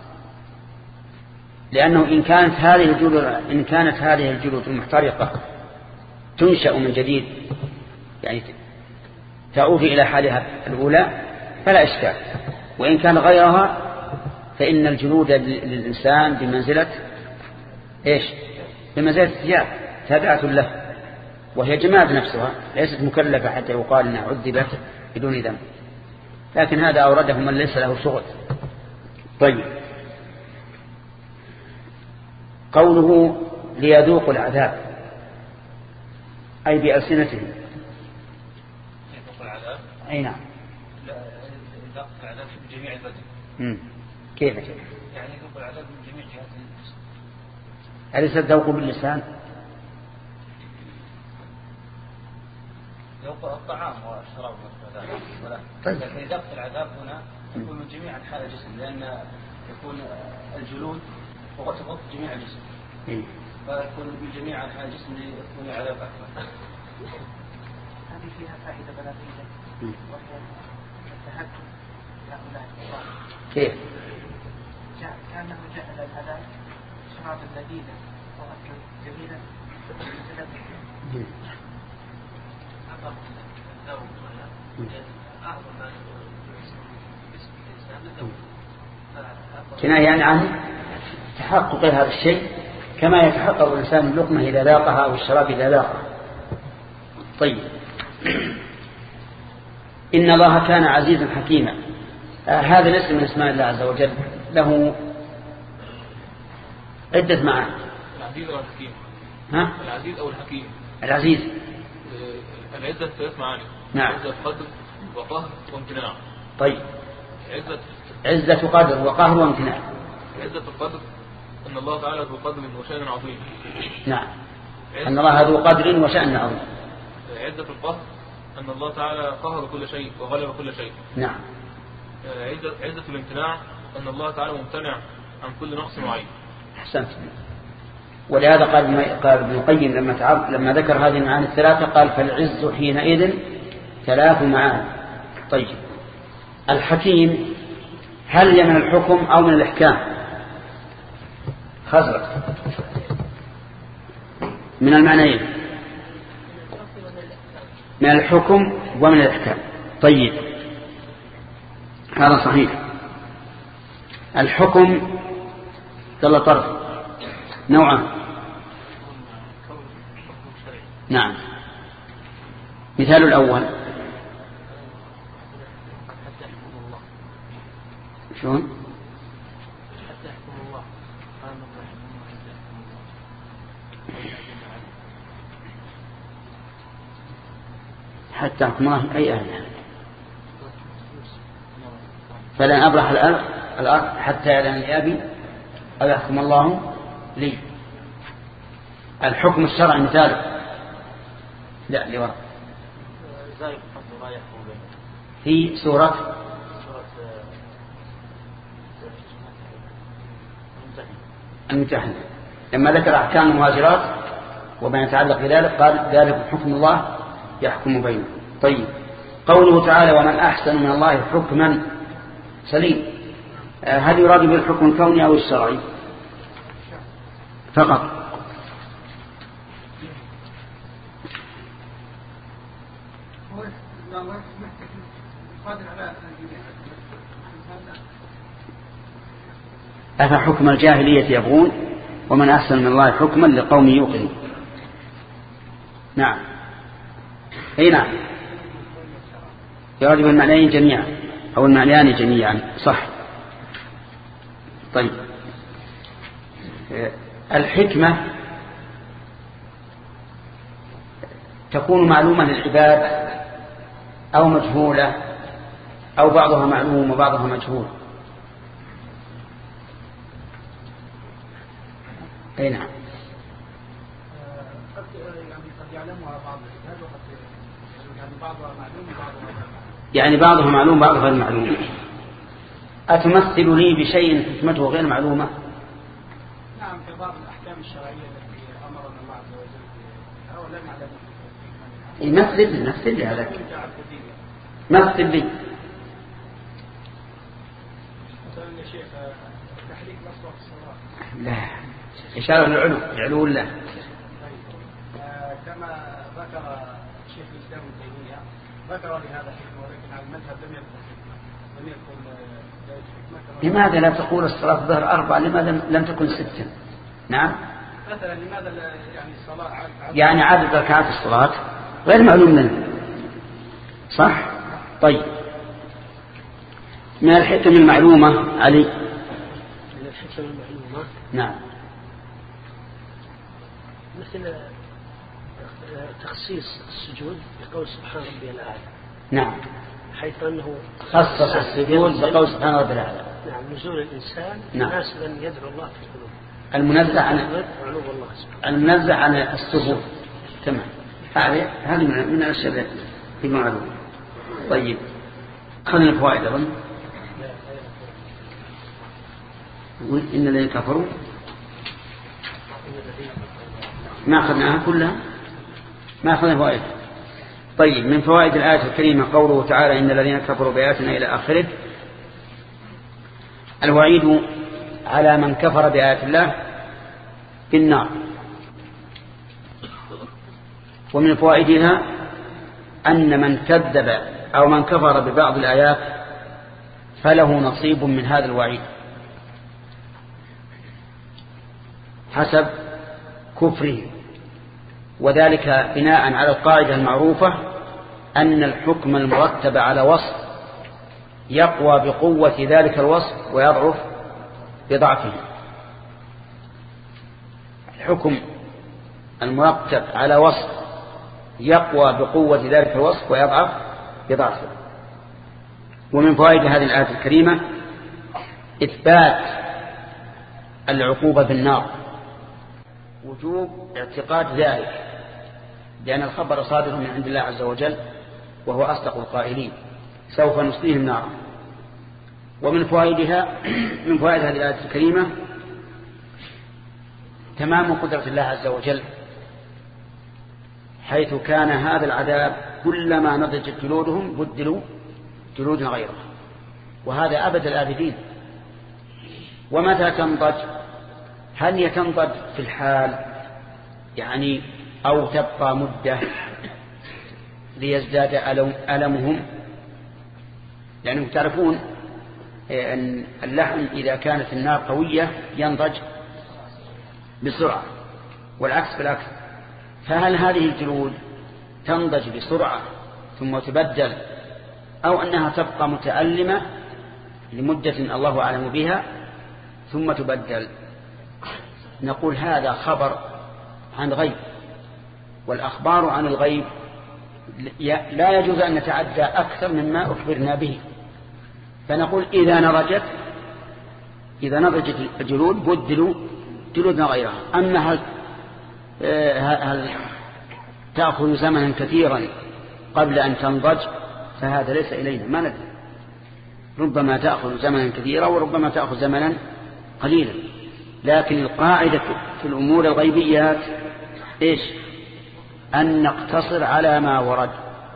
لأنه إن كانت هذه الجلود المحترقة تنشأ من جديد، يعني تعود إلى حالها الأولى، فلا إشكال. وإن كان غيرها فإن الجلود للإنسان بمنزلة إيش؟ بمنزلة الثياب، تابعة له، وهي جماد نفسها، ليست مكلفة حتى يقال أنها عذبت بدون ذنب. لكن هذا أورده من ليس له شغل. طيب، قوله ليذوقوا العذاب أي بألسنتهم. يذوقوا العذاب؟ أي نعم. يذوقوا العذاب في جميع البدن. كيف؟ يعني يذوقوا العذاب من جميع جهات الجسم. أليس الذوق باللسان؟ يوقع الطعام والشراب ولا طيب. لكن إذا العذاب هنا يكون من جميع أنحاء الجسم، لأن يكون الجلود وغطت جميع الجسم، فيكون من جميع أنحاء الجسم ليكون العذاب أكبر. هذه فيها فائدة بلاغية وهي التهكم لهؤلاء الكفار. كيف؟ كأنه جعل العذاب شرابا لذيذا وأكلا جميلا كناية عن تحقق هذا الشيء كما يتحقق الإنسان اللقمة إذا ذاقها أو الشراب إذا ذاقها. طيب، إن الله كان عزيزا حكيما. هذا الاسم من اسماء الله عز وجل له عدة معاني. العزيز أو الحكيم. ها؟ العزيز أو الحكيم. العزيز العزة ثلاث معاني. نعم. عزة قدر وقهر وامتناع. طيب، عزة قدر وقهر وامتناع. عزة القدر أن الله تعالى ذو قدر وشأن عظيم. نعم، أن الله ذو قدر وشأن عظيم. عزة القهر أن الله تعالى قهر كل شيء وغلب كل شيء. نعم. عزة الامتناع أن الله تعالى ممتنع عن كل نقص وعيب. أحسنت. ولهذا قال ابن القيم لما ذكر هذه المعاني الثلاثة قال فالعز حينئذ ثلاث معاني. طيب، الحكيم هل هي من الحكم أو من الإحكام؟ خزرق من المعنيين، من الحكم ومن الإحكام. طيب، هذا صحيح. الحكم ظل طرف نوعا. نعم، مثال الأول شلون؟ حتى يحكم الله أي أهلها فلن أبرح الأرض حتى يأذن لي أبي أو يحكم الله لي. الحكم الشرعي مثاله لا لورا في سورة الممتحنة لما ذكر أحكام المهاجرات وما يتعلق بذلك قال ذلك حكم الله يحكم بينهم. طيب، قوله تعالى ومن أحسن من الله حكما سليم، هل يراد بالحكم الكوني أو الشرعي فقط؟ أفحكم الجاهلية يبغون ومن أحسن من الله حكما لقوم يوقنون. نعم، أي نعم، يراد بالمعنيين جميعا أو المعنيان جميعا، صح. طيب، الحكمة تكون معلومة للعباد أو مجهولة أو بعضها معلوم وبعضها مجهول. أي نعم، قد يعلمها بعض العباد وقد يعني بعضها معلوم وبعضها يعني بعضها معلوم بعضها غير معلوم. أتمثل لي بشيء حكمته غير معلومة؟ نعم، في بعض الأحكام الشرعية التي أمرنا الله عز وجل أو لم نعلمها. مثل لي هذا، مثل لي مثلا يا شيخ تحريك مصدر الصلاة. لا، إشارة للعلو، العلو لا. كما ذكر شيخ الإسلام ابن تيمية ذكر لهذا الحكمة، ولكن على المذهب لم يكن لماذا لا تقول الصلاة الظهر 4؟ لماذا لم تكن 6؟ نعم، مثلا لماذا يعني الصلاة يعني عدد ركعات الصلاة غير معلوم لنا، صح؟ طيب، من الحكم المعلومة علي. من الحكم المعلومة نعم، مثل تخصيص السجود بقول سبحان ربي الأعلى. نعم، حيث أنه خصص السجود بقول سبحان ربي الأعلى. نعم، نزول الإنسان نعم. مناسبا يدعو الله في القلوب، المنزه عن علو الله سبحانه. المنزه عن السجود. تمام، هذه من الأشياء ابن عدو. طيب خلنا الفوائد أظن. إن الذين كفروا ما أخذناها كلها، ما أخذنا فوائد. طيب من فوائد الآية الكريمة قوله تعالى إن الذين كفروا بآياتنا إلى آخره. الوعيد على من كفر بآيات الله بالنار. ومن فوائدها أن من كذب أو من كفر ببعض الآيات فله نصيب من هذا الوعيد حسب كفره، وذلك بناء على القاعدة المعروفة أن الحكم المرتب على وصف يقوى بقوة ذلك الوصف ويضعف بضعفه. الحكم المرتب على وصف يقوى بقوة ذلك الوصف ويضعف بضعفه. ومن فوائد هذه الآية الكريمة إثبات العقوبة بالنار، وجوب اعتقاد ذلك لأن الخبر صادر من عند الله عز وجل وهو أصدق القائلين سوف نصليهم نارا. ومن فوائدها من فوائد هذه الآية الكريمة تمام قدرة الله عز وجل، حيث كان هذا العذاب كلما نضجت جلودهم بدلوا جلودا غيرها، وهذا أبد الآبدين. ومتى تنضج؟ هل هي تنضج في الحال يعني أو تبقى مدة ليزداد ألمهم؟ لأنهم تعرفون أن اللحم إذا كانت النار قوية ينضج بسرعة والعكس بالعكس. فهل هذه الجلود تنضج بسرعة ثم تبدل، أو أنها تبقى متألمة لمدة الله أعلم بها ثم تبدل؟ نقول هذا خبر عن غيب، والأخبار عن الغيب لا يجوز أن نتعدى أكثر مما أخبرنا به. فنقول إذا نضجت الجلود بدلوا جلودنا غيرها. أما هل تأخذ زمنا كثيرا قبل أن تنضج فهذا ليس إلينا، ما ندري، ربما تأخذ زمنا كثيرا وربما تأخذ زمنا قليلا. لكن القاعدة في الأمور الغيبيات إيش؟ أن نقتصر على ما ورد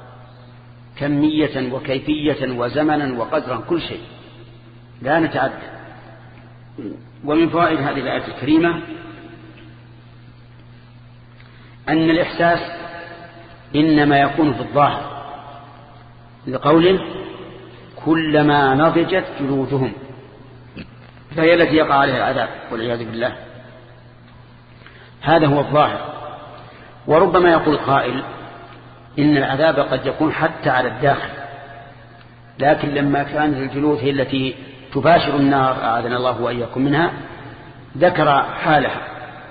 كمية وكيفية وزمنا وقدرا كل شيء، لا نتعدى. ومن فوائد هذه الآية الكريمة أن الإحساس إنما يكون في الظاهر، لقوله كلما نضجت جلودهم، فهي التي يقع عليها العذاب والعياذ بالله. هذا هو الظاهر. وربما يقول قائل إن العذاب قد يكون حتى على الداخل، لكن لما كانت الجلود هي التي تباشر النار أعاذنا الله وإياكم منها ذكر حالها،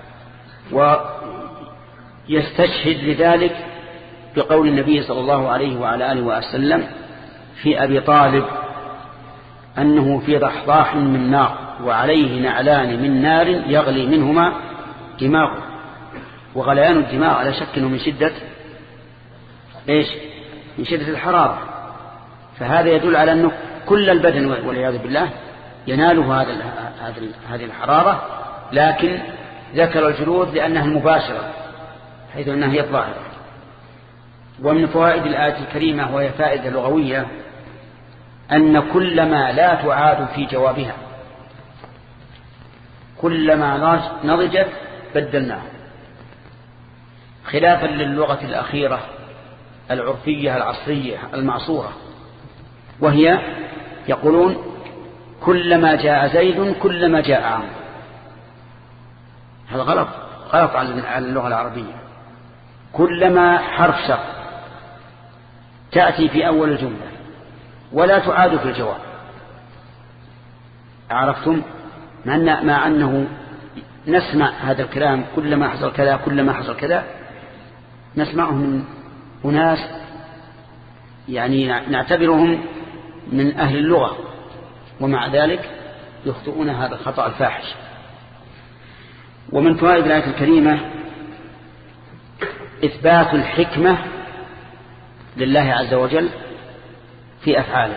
ويستشهد لذلك بقول النبي صلى الله عليه وعلى آله وسلم في أبي طالب أنه في ضحضاح من نار وعليه نعلان من نار يغلي منهما دماغه. وغليان الدماغ على شك أنه من شدة إيش؟ من شدة الحرارة. فهذا يدل على أنه كل البدن والعياذ بالله يناله هذه الحرارة، لكن ذكر الجلود لأنها المباشرة حيث أنها هي الظاهرة. ومن فوائد الآية الكريمة وهي فائدة لغوية أن كلما لا تعاد في جوابها، كلما نضجت بدلناها، خلافا للغة الأخيرة العرفية العصرية المعصورة، وهي يقولون كلما جاء زيد كلما جاء عمرو. هذا غلط على اللغة العربية. كلما حرف شرط تأتي في أول الجملة ولا تعاد في الجواب. عرفتم؟ مع أنه نسمع هذا الكلام كلما حصل كذا كلما حصل كذا، نسمعه من أناس يعني نعتبرهم من أهل اللغة، ومع ذلك يخطئون هذا الخطأ الفاحش. ومن فوائد الآية الكريمة إثبات الحكمة لله عز وجل في أفعاله.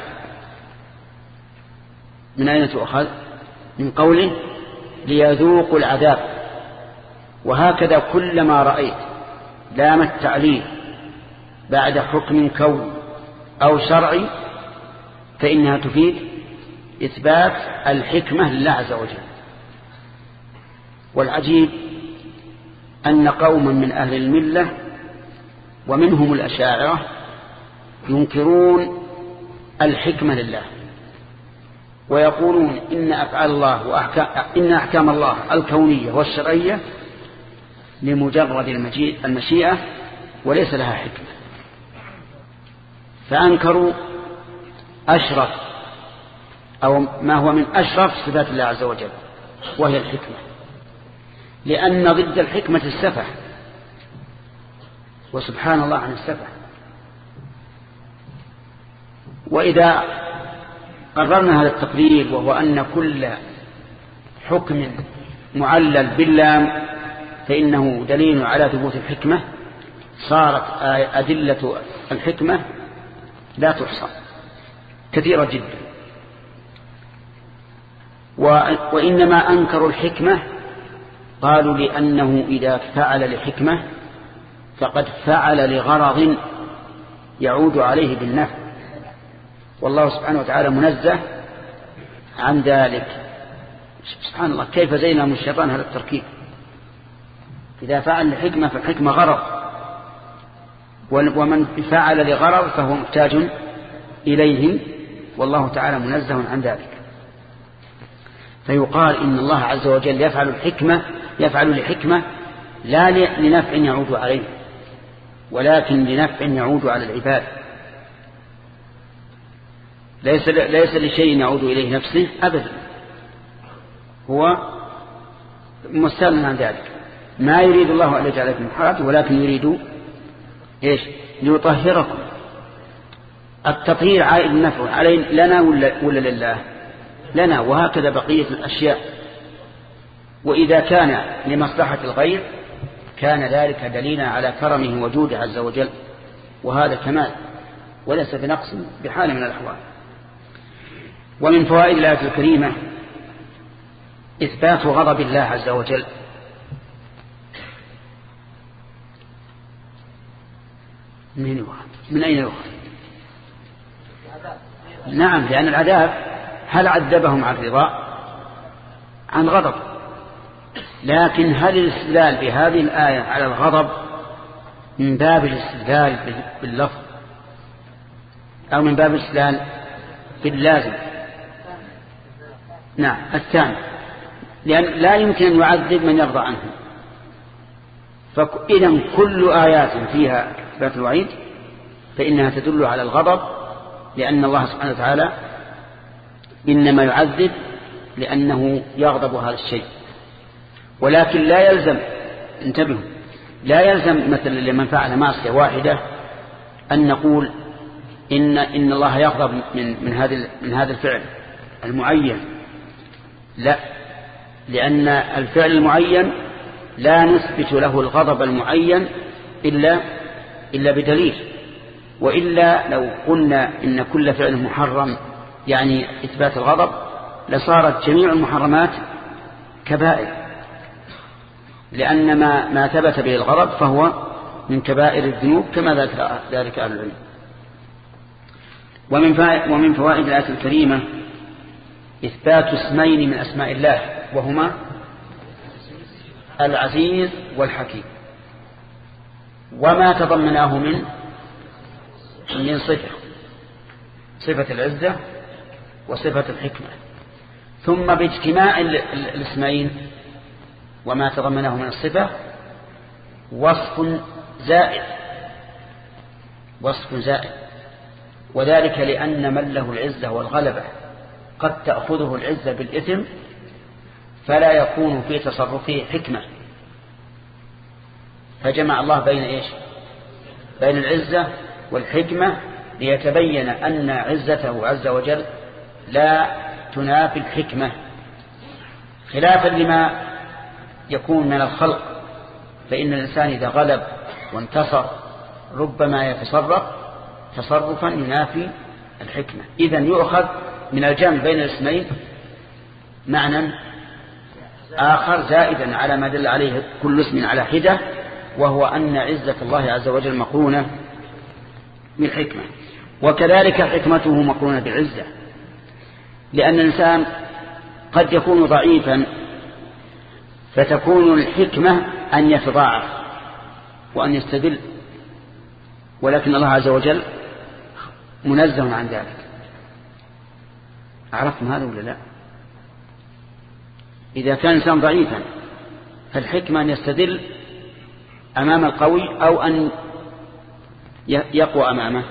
من أين تؤخذ؟ من قوله ليذوقوا العذاب. وهكذا كلما رأيت لام التعليل بعد حكم كوني أو شرعي فإنها تفيد إثبات الحكمة لله عز وجل. والعجيب أن قوما من أهل الملة ومنهم الأشاعرة ينكرون الحكمة لله ويقولون إن أفعال الله إن أحكام الله الكونية والشرعية لمجرد المشيئة وليس لها حكمة. فأنكروا أشرف أو ما هو من أشرف صفات الله عز وجل وهي الحكمة، لأن ضد الحكمة السفه، وسبحان الله عن السفه. وإذا قررنا هذا التقرير وهو أن كل حكم معلل باللام فإنه دليل على ثبوت الحكمة، صارت أدلة الحكمة لا تحصى كثيرة جدا. وإنما أنكروا الحكمة قالوا لأنه إذا فعل لحكمة فقد فعل لغرض يعود عليه بالنفع، والله سبحانه وتعالى منزه عن ذلك. سبحان الله، كيف زين من الشيطان هذا التركيب. إذا فعل لحكمة فالحكمة غرض، ومن فعل لغرض فهو محتاج إليه، والله تعالى منزه عن ذلك. فيقال إن الله عز وجل يفعل لحكمة لا لنفع يعود عليه، ولكن لنفع يعود على العباد. ليس لشيء يعود إليه نفسه أبدا، هو مستغن عن ذلك. ما يريد الله أن يجعلكم حرج، ولكن يريد إيش؟ ليطهركم. التطهير عائد النفع علينا لنا ولا لله؟ لنا، وهكذا بقية الأشياء. وإذا كان لمصلحة الغير كان ذلك دليلا على كرمه وجوده عز وجل، وهذا كمال وليس بنقص بحال من الأحوال. ومن فوائد الآية الكريمة إثبات غضب الله عز وجل. من أين يؤخذ؟ نعم، لأن العذاب هل عذبهم عن رضا؟ عن غضب. لكن هل الاستدلال بهذه الآية على الغضب من باب الاستدلال باللفظ أو من باب الاستدلال باللازم؟ نعم، الثاني، لأن لا يمكن أن يعذب من يرضى عنه. فإذا كل آيات فيها إثبات الوعيد فإنها تدل على الغضب، لأن الله سبحانه وتعالى إنما يعذب لأنه يغضب هذا الشيء. ولكن لا يلزم، انتبهوا، لا يلزم مثلا لمن فعل معصية واحدة أن نقول إن الله يغضب من هذا الفعل المعين. لا، لأن الفعل المعين لا نثبت له الغضب المعين إلا بدليل. وإلا لو قلنا إن كل فعل محرم يعني إثبات الغضب لصارت جميع المحرمات كبائر، لأن ما ثبت به الغضب فهو من كبائر الذنوب كما ذلك أهل العلم. ومن فوائد الآية الكريمة إثبات اسمين من أسماء الله، وهما العزيز والحكيم، وما تضمناه من صفة العزة وصفة الحكمة. ثم باجتماع الاسمين وما تضمناه من الصفة وصف زائد، وذلك لأن من له العزة والغلبة قد تأخذه العزة بالإثم فلا يكون في تصرفه حكمة، فجمع الله بين العزة والحكمة ليتبين أن عزته عز وجل لا تنافي الحكمة، خلافا لما يكون من الخلق، فإن الإنسان إذا غلب وانتصر ربما يتصرف تصرفا ينافي الحكمة. إذن يؤخذ من الجمع بين الاسمين معنى آخر زائدا على ما دل عليه كل اسم على حدة، وهو أن عزة الله عز وجل مقرونة بالحكمة، وكذلك حكمته مقرونة بالعزة، لأن الإنسان قد يكون ضعيفا فتكون الحكمة أن يتضاعف وأن يستدل، ولكن الله عز وجل منزه عن ذلك. عرفتم هذا ولا لا؟ إذا كان إنسان ضعيفا فالحكمة أن يستدل أمام القوي أو أن يقوى أمامه.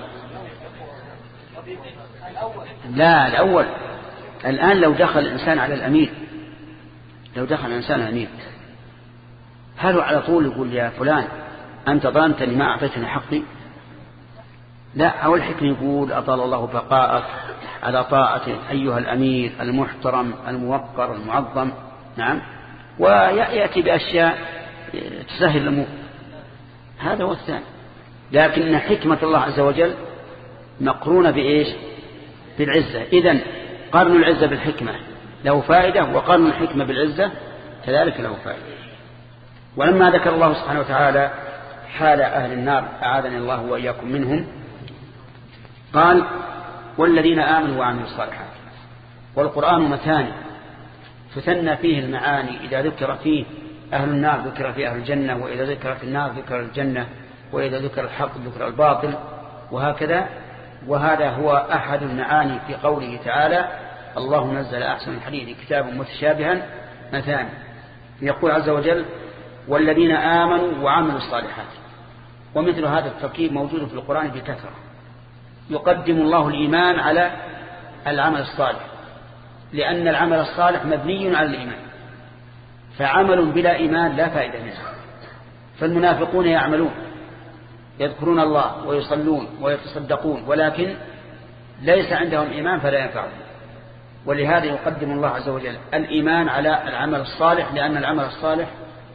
لا، الأول. الآن لو دخل الإنسان على الأمير، هل على طول يقول يا فلان أنت ظلمتني ما أعطيتني حقي؟ لا، أول حكمة يقول أطال الله بقاءك على طاعة أيها الأمير المحترم الموقر المعظم. نعم، ويأتي بأشياء تسهل الأمور. هذا هو الثاني. لكن حكمة الله عز وجل مقرونة بإيش؟ بالعزة. إذن قرن العزة بالحكمة له فائدة، وقرن الحكمة بالعزة كذلك له فائدة. ولما ذكر الله سبحانه وتعالى حال أهل النار أعاذني الله وإياكم منهم، قال والذين آمنوا وعملوا الصالحات. والقرآن مثاني تثنى فيه المعاني، إذا ذكر فيه أهل النار ذكر فيه أهل الجنة، وإذا ذكر في النار ذكر الجنة، وإذا ذكر الحق ذكر الباطل، وهكذا. وهذا هو أحد المعاني في قوله تعالى الله نزل أحسن الحديث كتابا متشابها مثاني. يقول عز وجل والذين آمنوا وعملوا الصالحات. ومثل هذا التركيب موجود في القرآن بكثرة. يقدم الله الإيمان على العمل الصالح، لأن العمل الصالح مبني على الإيمان، فعمل بلا إيمان لا فائدة منه. فالمنافقون يعملون يذكرون الله ويصلون ويتصدقون، ولكن ليس عندهم إيمان فلا ينفعهم. ولهذا يقدم الله عز وجل الإيمان على العمل الصالح، لأن العمل الصالح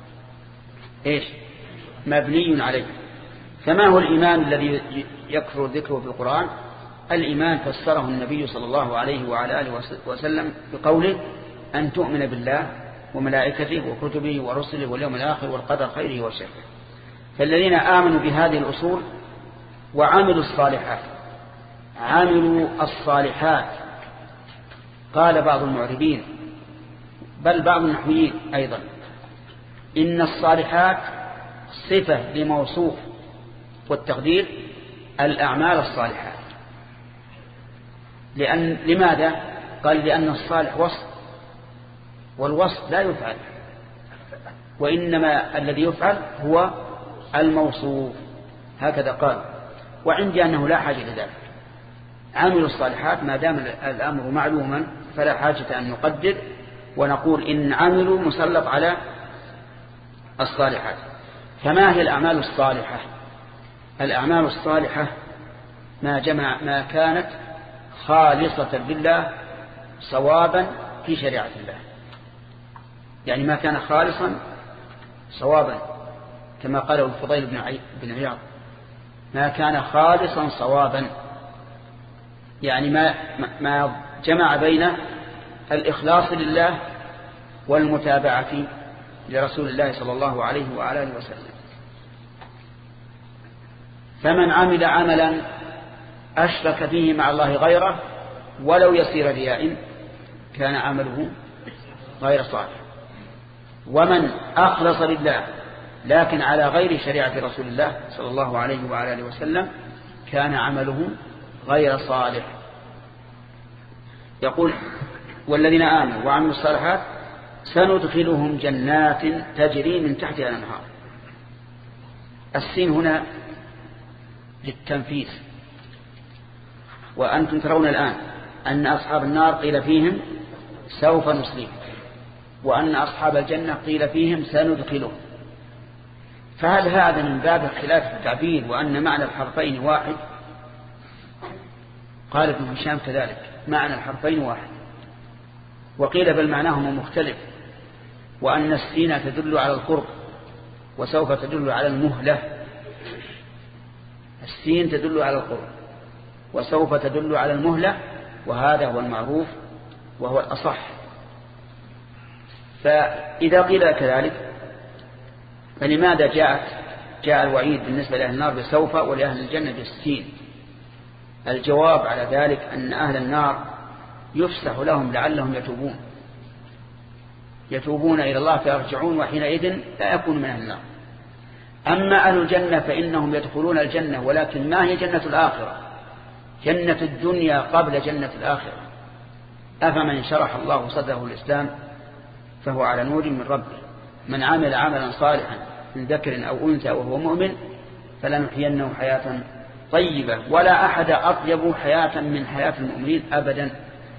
إيش؟ مبني عليه. فما هو الإيمان الذي يكثر ذكره في القرآن؟ الإيمان فسره النبي صلى الله عليه وعلى آله وسلم بقوله أن تؤمن بالله وملائكته وكتبه ورسله واليوم الآخر والقدر خيره وشره. فالذين آمنوا بهذه الأصول وعملوا الصالحات، عملوا الصالحات. قال بعض المعربين بل بعض النحويين أيضا إن الصالحات صفة لموصوف، والتقدير الأعمال الصالحات. لماذا؟ قال لأن الصالح وصف، والوصف لا يفعل، وإنما الذي يفعل هو الموصوف. هكذا قال. وعندي أنه لا حاجة لذلك. عملوا الصالحات ما دام الأمر معلوما فلا حاجة أن نقدر ونقول إن عملوا مسلط على الصالحات. فما هي الأعمال الصالحة؟ الأعمال الصالحة ما كانت خالصة لله صوابا في شريعة الله، يعني ما كان خالصا صوابا، كما قاله الفضيل بن عياض ما كان خالصا صوابا، يعني ما جمع بين الإخلاص لله والمتابعة لرسول الله صلى الله عليه وعلى آله وسلم. فمن عمل عملا أشرك فيه مع الله غيره ولو يسير رياء كان عمله غير صالح. ومن أخلص لله لكن على غير شريعة رسول الله صلى الله عليه وعلى آله وسلم كان عمله غير صالح. يقول والذين آمنوا وعملوا الصالحات سندخلهم جنات تجري من تحتها الأنهار. السين هنا للتنفيذ. وأنتم ترون الآن أن أصحاب النار قيل فيهم سوف نصليهم، وأن أصحاب الجنة قيل فيهم سندخلهم. فهل هذا من باب اختلاف التعبير وأن معنى الحرفين واحد؟ قال ابن هشام كذلك معنى الحرفين واحد، وقيل بل معناهما مختلف، وأن السين تدل على القرب وسوف تدل على المهلة. السين تدل على القرب وسوف تدل على المهلة، وهذا هو المعروف وهو الأصح. فإذا قيل كذلك فلماذا جاء الوعيد بالنسبة لأهل النار بسوف ولأهل الجنة بالسين؟ الجواب على ذلك أن أهل النار يفسح لهم لعلهم يتوبون إلى الله فيرجعون، وحينئذ لا يكون من أهل النار. أما أهل الجنة فإنهم يدخلون الجنة، ولكن ما هي جنة الآخرة؟ جنة الدنيا قبل جنة الآخرة. أفمن شرح الله صدره الإسلام فهو على نور من ربه، من عمل عملا صالحا من ذكر أو أنثى وهو مؤمن فلنحيينه حياة طيبة، ولا أحد أطيب حياة من حياة المؤمنين أبدا.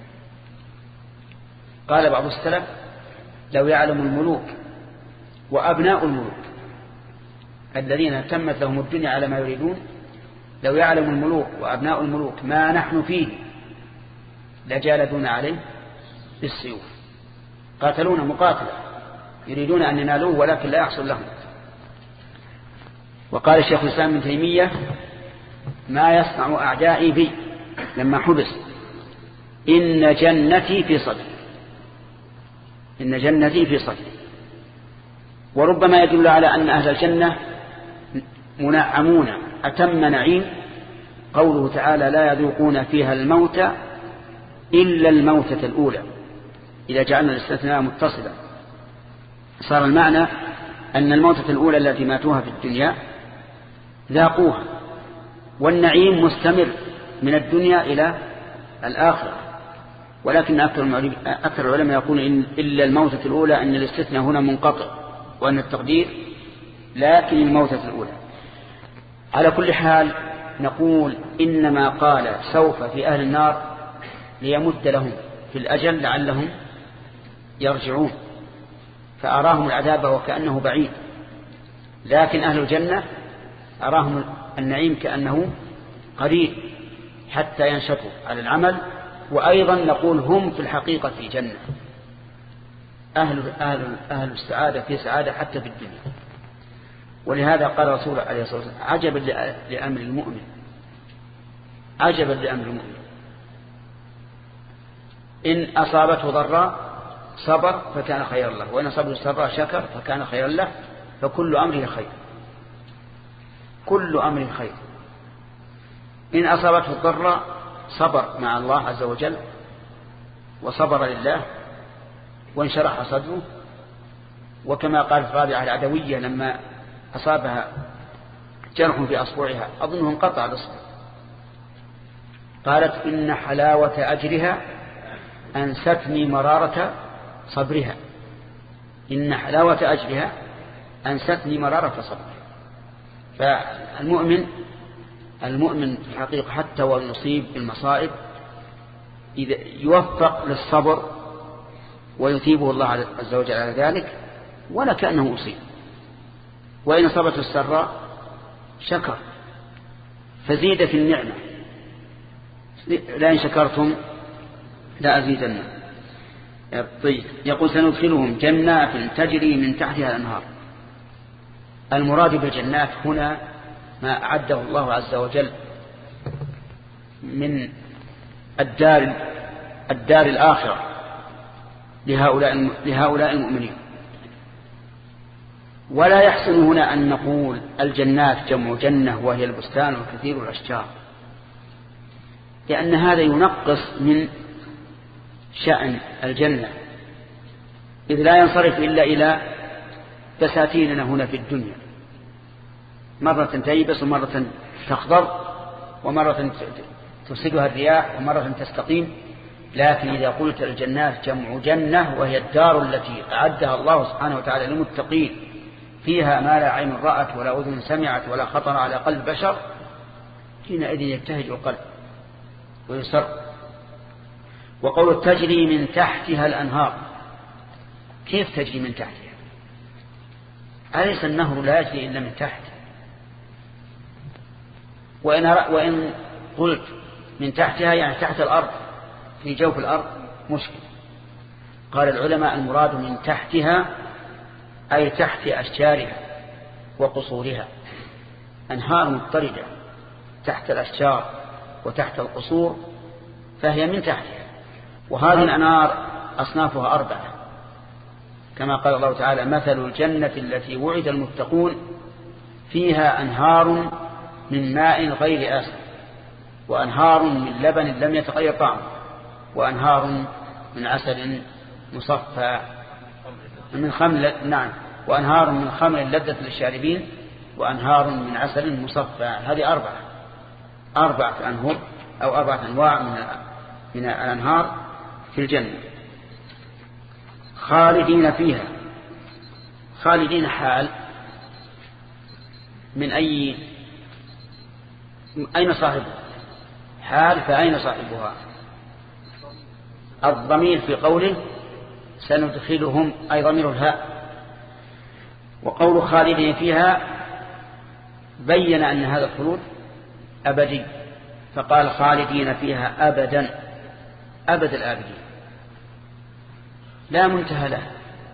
قال بعض السلف لو يعلم الملوك وأبناء الملوك الذين تمت لهم الدنيا على ما يريدون، لو يعلم الملوك وأبناء الملوك ما نحن فيه لجالدون عليه بالسيوف، قاتلون مقاتلة يريدون أن ينالوه ولكن لا يحصل لهم. وقال الشيخ الإسلام ابن تيمية ما يصنع أعدائي بي لما حبس إن جنتي في صدري، إن جنتي في صدري. وربما يدل على أن أهل الجنة منعمون أتم نعيم قوله تعالى لا يذوقون فيها الموت إلا الموتة الأولى. إذا جعلنا الاستثناء متصلا صار المعنى أن الموتة الأولى التي ماتوها في الدنيا ذاقوها، والنعيم مستمر من الدنيا إلى الآخرة. ولكن أكثر العلماء يقولون إلا الموتة الأولى، أن الاستثناء هنا منقطع وأن التقدير لكن الموتة الأولى. على كل حال نقول إنما قال سوف في أهل النار ليمد لهم في الأجل لعلهم يرجعون، فأراهم العذاب وكأنه بعيد، لكن أهل الجنة أراهم النعيم كأنه قريب حتى ينشطوا على العمل. وأيضا نقول هم في الحقيقة في جنة، أهل السعادة في سعادة حتى في الدنيا. ولهذا قال رسول عليه الصلاة والسلام عجبا لأمر المؤمن، عجبا لأمر المؤمن، إن أصابته ضراء صبر فكان خيرا له، وإن أصابته سراء شكر فكان خيرا له، فكل أمره خير، كل أمر خير. إن أصابته الضراء صبر مع الله عز وجل وصبر لله وانشرح صدره، وكما قالت رابعة العدوية لما أصابها جرح في أصبعها أظنه انقطع الأصبع، قالت إن حلاوة أجرها أنستني مرارة صبرها، إن حلاوة أجرها أنستني مرارة صبرها. فالمؤمن في الحقيقة حتى ويصيب بالمصائب إذا يوفق للصبر ويثيبه الله عز وجل على ذلك ولا كأنه أصيب. وإن أصابته السراء شكر فزيد في النعمة، لئن شكرتم لأزيدنكم. طيب يقول سندخلهم جنات تجري من تحتها الأنهار. المراد بالجنات هنا ما أعده الله عز وجل من الدار الآخرة لهؤلاء المؤمنين. ولا يحسن هنا أن نقول الجنات جمع جنة وهي البستان وكثير الأشجار، لأن هذا ينقص من شأن الجنة، إذ لا ينصرف إلا إلى بساتيننا هنا في الدنيا، مرة تيبس ومرة تخضر ومرة تفسدها الرياح ومرة تستقيم. لكن إذا قلت الجنات جمع جنة وهي الدار التي أعدها الله سبحانه وتعالى للمتقين فيها ما لا عين رأت ولا أذن سمعت ولا خطر على قلب بشر، حينئذ يبتهج القلب ويسر. وقول تجري من تحتها الأنهار، كيف تجري من تحتها؟ أليس النهر لا يجري إلا من تحت؟ وإن قلت من تحتها يعني تحت الأرض في جوف الأرض مشكل. قال العلماء المراد من تحتها أي تحت أشجارها وقصورها، أنهار مضطردة تحت الأشجار وتحت القصور فهي من تحتها. وهذه الأنهار أصنافها 4 كما قال الله تعالى: مثل الجنة التي وعد المتقون فيها أنهار من ماء غير آسن وأنهار من لبن لم يتغير طعمه وأنهار من عسل مصفى من خمر وأنهار من خمر لذة للشاربين وأنهار من عسل مصفى. هذه 4 أنهر أو 4 أنواع من الأنهار في الجنة خالدين فيها. خالدين حال من أين صاحبها؟ حال فأين صاحبها؟ الضمير في قوله سندخلهم أي ضمير الهاء. وقول خالدين فيها بين أن هذا الخلود أبدي فقال خالدين فيها أبدا أبد الآبدين لا منتهى له.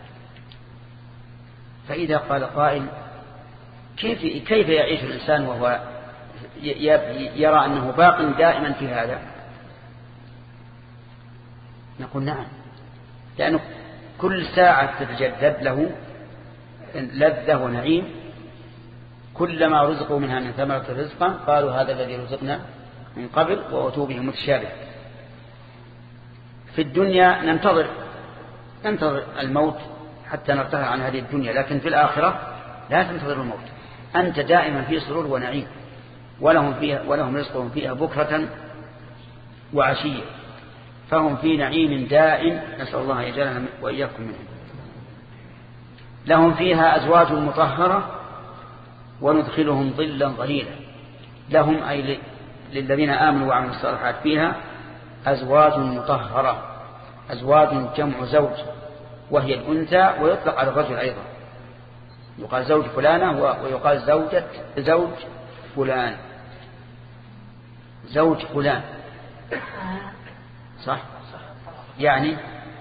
فإذا قال قائل كيف يعيش الإنسان وهو يرى أنه باق دائما في هذا؟ نقول نعم، لأنه كل ساعة تتجدد له لذة ونعيم، كلما رزقوا منها من ثمرة رزقا قالوا هذا الذي رزقنا من قبل وأتوا به متشابه. في الدنيا ننتظر الموت حتى نرتهى عن هذه الدنيا، لكن في الآخرة لا تنتظر الموت، أنت دائما في سرور ونعيم، ولهم رزقهم فيها بكرة وعشية، فهم في نعيم دائم، نسأل الله يجعلنا وإياكم منهم. لهم فيها أزواج مطهرة وندخلهم ظلا ظليلا. لهم أي للذين آمنوا وعملوا الصالحات فيها أزواج مطهرة. أزواج جمع زوج وهي الأنثى، ويطلق على الرجل أيضا، يقال زوج فلانة ويقال زوج فلان، زوج فلان، صح؟ يعني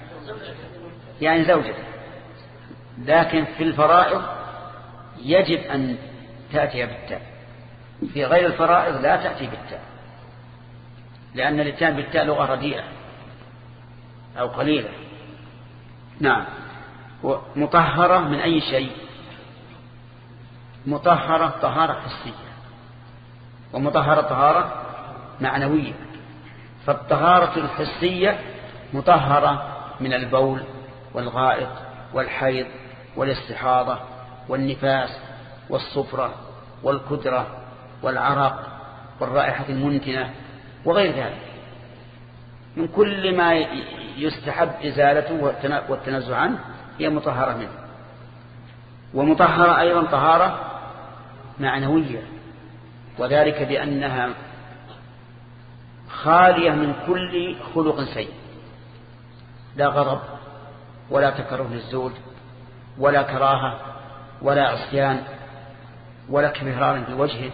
زوجة. لكن في الفرائض يجب أن تأتي بالتاء، في غير الفرائض لا تأتي بالتاء، لأن الاتيان بالتاء لغة رديئة أو قليلة. نعم. مطهرة من أي شيء؟ مطهرة طهارة حسية، ومطهرة طهارة معنوية. فالطهارة الحسية مطهرة من البول والغائط والحيض والاستحاضة والنفاس والصفرة والكدرة والعرق والرائحة المنتنة وغير ذلك، من كل ما يستحب إزالته والتنزع عنه هي مطهرة منه. ومطهرة أيضا طهارة معنوية، وذلك بأنها خالية من كل خلق سيء، لا غضب ولا تكره للزوج ولا كراهة ولا عصيان ولا كمهرار في وجهه،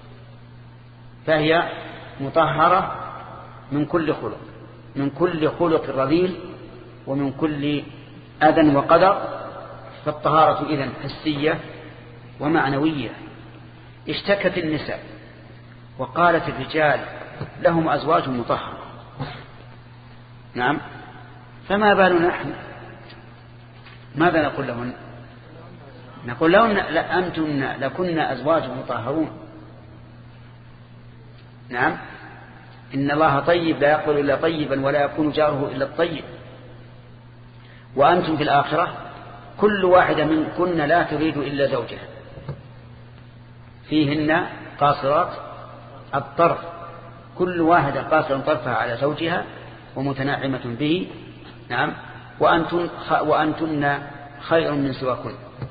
فهي مطهرة من كل خلق رذيل ومن كل أذى وقدر. فالطهارة إذن حسية ومعنوية. اشتكت النساء وقالت الرجال لهم أزواج مطهرة، نعم، فما بالنا نحن؟ ماذا نقول لهن؟ نقول لهن أنتن لكن أزواج مطهرون. نعم، إن الله طيب لا يقبل إلا طيبا ولا يكون جاره إلا الطيب. وأنتم في الآخرة كل واحدة منكن لا تريد إلا زوجها، فيهن قاصرات الطرف، كل واحدة قاصرة طرفها على زوجها ومتناعمة به. نعم. وأنتن خير من سواكن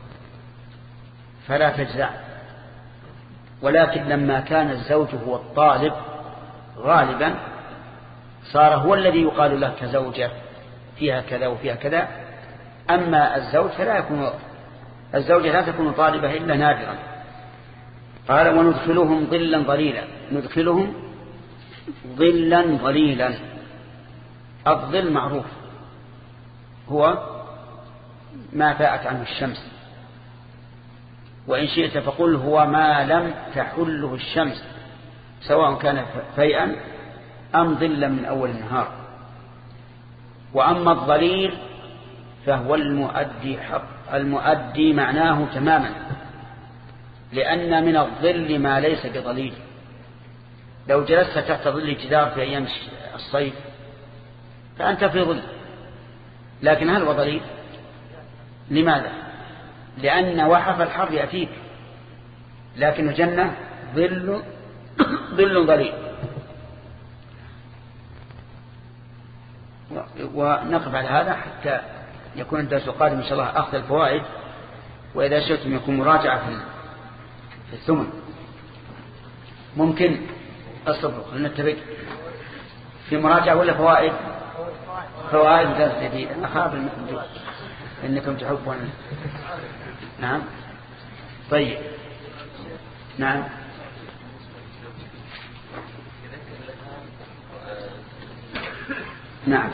فلا تجزع. ولكن لما كان الزوج هو الطالب غالبا صار هو الذي يقال له كزوجة فيها كذا وفيها كذا. أما الزوج الزوجة لا تكون طالبة إلا نادرا. قال وندخلهم ظلا ظليلا. ندخلهم ظلا ظليلا. الظل معروف هو ما فاءت عنه الشمس، وإن شئت فقل هو ما لم تحله الشمس، سواء كان فيئا أم ظلا من أول النهار. وأما الظليل فهو المؤدي معناه تماما، لأن من الظل ما ليس بظليل. لو جلست تحت ظل جدار في أيام الصيف فأنت في ظل، لكن هل هو ظليل؟ لماذا؟ لأن وحف الحر يأتيك، لكن الجنة ظل ظليل. ونقف على هذا حتى يكون الدرس القادم إن شاء الله أخذ الفوائد، وإذا شئتم يكون مراجعة في الثمن. ممكن الصبر لنتبق في مراجعة ولا فوائد؟ فوائد درس جديد. أنا أخاف المحمد إنكم تحبون. نعم طيب. نعم نعم.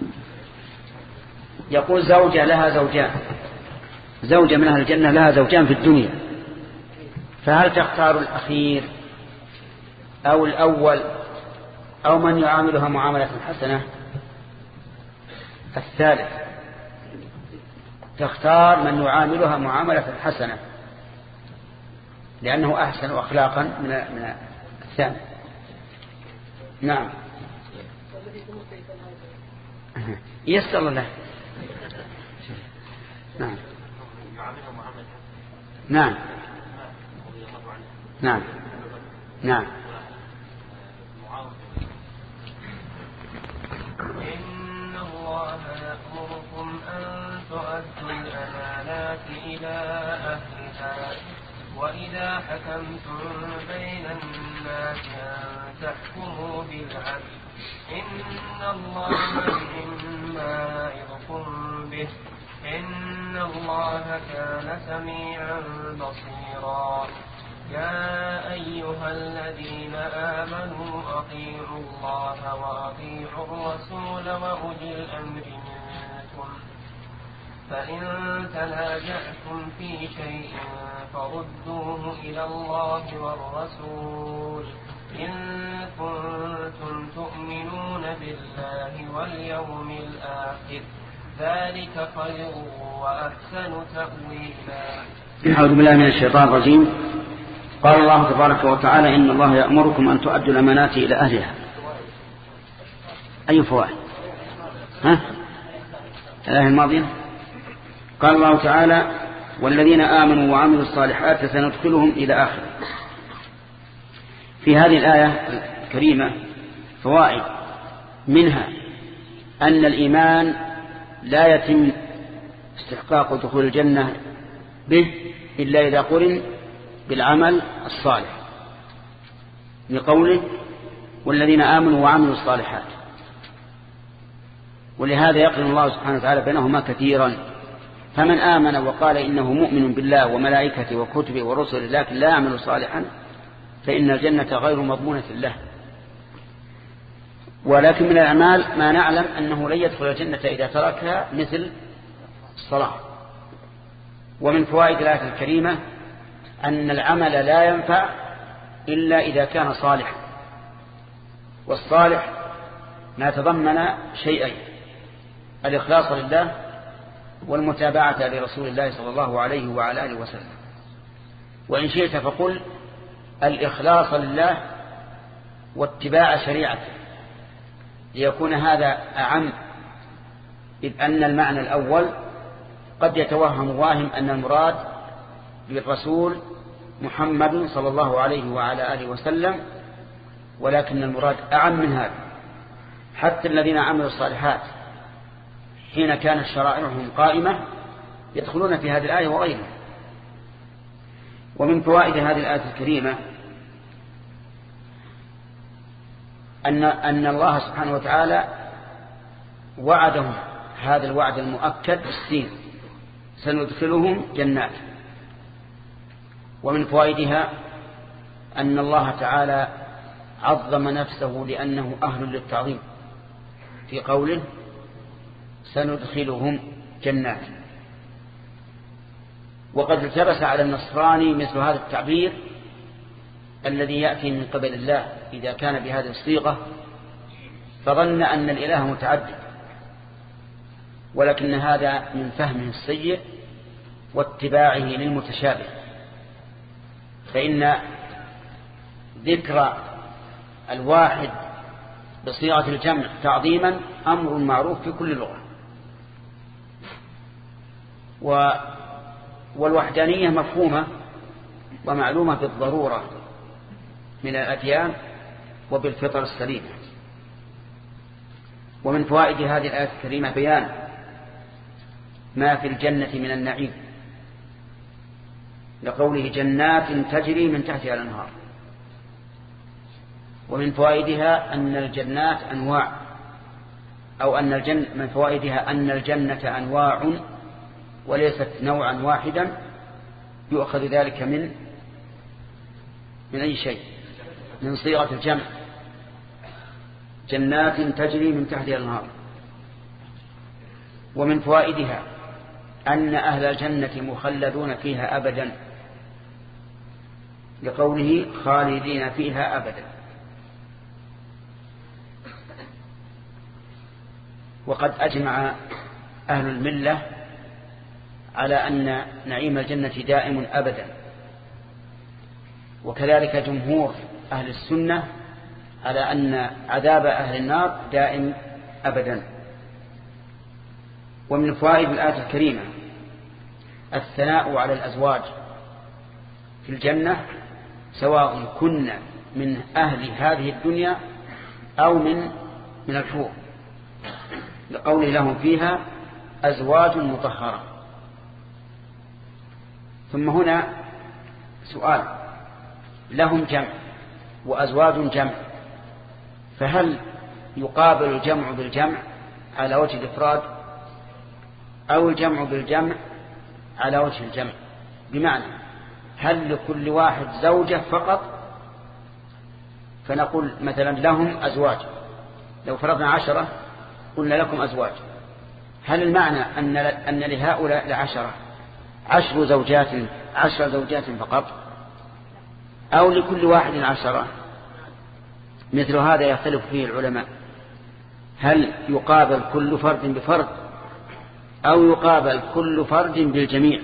يقول زوجة لها زوجان، زوجة من أهل الجنة لها زوجان في الدنيا، فهل تختار الأخير أو الأول أو من يعاملها معاملة حسنة؟ الثالث، تختار من يعاملها معاملة حسنة لأنه أحسن أخلاقا من الثاني. نعم يسر الله. نعم نعم نعم نعم. إن الله يأمركم أن تؤدوا الأمانات إلى أهلها وإذا حكمتم بين الناس أن تحكموا بالعدل إن الله مما يعظكم به إن الله كان سميعا بصيرا. يا أيها الذين آمنوا أطيعوا الله وأطيعوا الرسول وأولي الأمر منكم فإن تنازعتم في شيء فردوه إلى الله والرسول إن كنتم تؤمنون بالله واليوم الآخر ذلك خير وأحسن تأويلا. أعوذ بالله من الشيطان الرجيم. قال الله تبارك وتعالى إن الله يأمركم أن تؤدوا الأمانات إلى أهلها. أي فوائد؟ الآية الماضية قال الله تعالى والذين آمنوا وعملوا الصالحات سندخلهم إلى آخره. في هذه الآية الكريمة فوائد، منها أن الإيمان لا يتم استحقاق دخول الجنة به إلا إذا قرن بالعمل الصالح، لقوله والذين آمنوا وعملوا الصالحات، ولهذا يقرن الله سبحانه وتعالى بينهما كثيرا. فمن آمن وقال إنه مؤمن بالله وملائكته وكتبه ورسله لكن لا يعمل صالحا فإن الجنة غير مضمونة له. ولكن من الأعمال ما نعلم أنه لن يدخل الجنة إذا تركها مثل الصلاة. ومن فوائد الآية الكريمة أن العمل لا ينفع إلا إذا كان صالحا، والصالح ما تضمن شيئين: الإخلاص لله والمتابعة لرسول الله صلى الله عليه وعلى آله وسلم. وإن شئت فقل الإخلاص لله واتباع شريعته، ليكون هذا أعم، إذ أن المعنى الأول قد يتوهم واهم أن المراد بالرسول محمد صلى الله عليه وعلى آله وسلم، ولكن المراد أعم من هذا. حتى الذين عملوا الصالحات حين كانت شرائعهم قائمة يدخلون في هذه الآية وغيرها. ومن فوائد هذه الآية الكريمة أن الله سبحانه وتعالى وعدهم هذا الوعد المؤكد بالسين: سندخلهم جنات. ومن فوائدها أن الله تعالى عظم نفسه لأنه أهل للتعظيم في قوله سندخلهم جنات. وقد التبس على النصراني مثل هذا التعبير الذي يأتي من قبل الله إذا كان بهذه الصيغة فظن أن الإله متعدد، ولكن هذا من فهمه السيء واتباعه للمتشابه، فإن ذكر الواحد بصيغة الجمع تعظيما أمر معروف في كل لغة، والوحدانية مفهومة ومعلومة بالضرورة من الأديان وبالفطر السليمة. ومن فوائد هذه الآية الكريمة بيان ما في الجنة من النعيم، لقوله جنات تجري من تحتها الأنهار. ومن فوائدها أن الجنات أنواع، أو أن من فوائدها أن الجنة أنواع وليست نوعا واحدا، يؤخذ ذلك من أي شيء؟ من صيغة الجمع، جنات تجري من تحتها الأنهار. ومن فوائدها أن أهل الجنة مخلدون فيها أبدا، لقوله خالدين فيها أبدا. وقد أجمع أهل الملة على أن نعيم الجنة دائم أبدا، وكذلك جمهور أهل السنة على أن عذاب أهل النار دائم أبدا. ومن فوائد الآية الكريمة الثناء على الأزواج في الجنة، سواء كنا من أهل هذه الدنيا أو من الحور، لقوله لهم فيها أزواج مطهرة. ثم هنا سؤال، لهم جمع وأزواج جمع، فهل يقابل الجمع بالجمع على وجه الإفراد أو الجمع بالجمع على وجه الجمع؟ بمعنى هل لكل واحد زوجة فقط فنقول مثلا لهم أزواج، لو فرضنا 10 قلنا لكم أزواج، هل المعنى أن لهؤلاء ل10 10 زوجات فقط، أو لكل واحد 10؟ مثل هذا يختلف فيه العلماء، هل يقابل كل فرد بفرد أو يقابل كل فرد بالجميع؟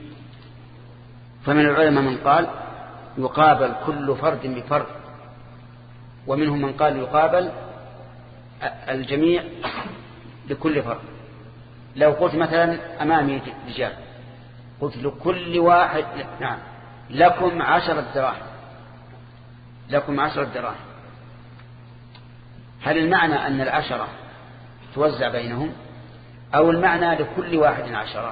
فمن العلماء من قال يقابل كل فرد بفرد، ومنهم من قال يقابل الجميع بكل فرد. لو قلت مثلا أمامي رجال قلت لكل واحد نعم لكم 10 دراهم، لكم 10 دراهم، هل المعنى أن 10 توزع بينهم أو المعنى لكل واحد 10؟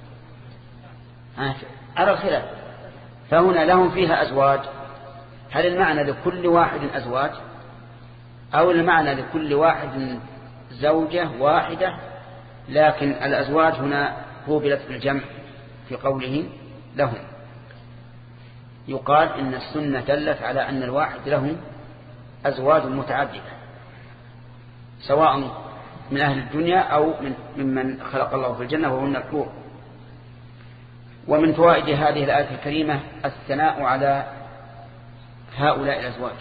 على الخلاف. فهنا لهم فيها أزواج، هل المعنى لكل واحد أزواج أو المعنى لكل واحد زوجة واحدة؟ لكن الأزواج هنا قوبلت بالجمع في قوله لهم. يقال إن السنة دلت على أن الواحد له أزواج متعددة، سواء من أهل الدنيا أو ممن خلق الله في الجنة وهن الحور. ومن فوائد هذه الآية الكريمة الثناء على هؤلاء الأزواج،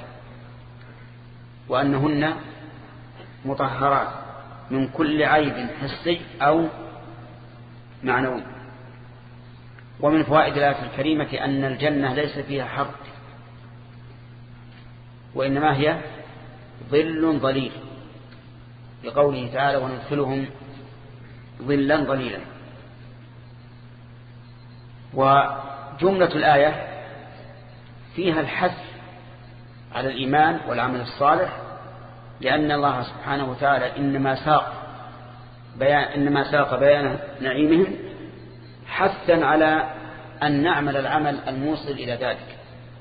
وأنهن مطهرات من كل عيب حسي أو معنوي. ومن فوائد الآية الكريمة أن الجنة ليس فيها حر، وإنما هي ظل ظليل، لقوله تعالى وندخلهم ظلا ظليلا. وجملة الآية فيها الحث على الإيمان والعمل الصالح، لأن الله سبحانه وتعالى إنما ساق بيان نعيمهم حثا على أن نعمل العمل الموصل إلى ذلك.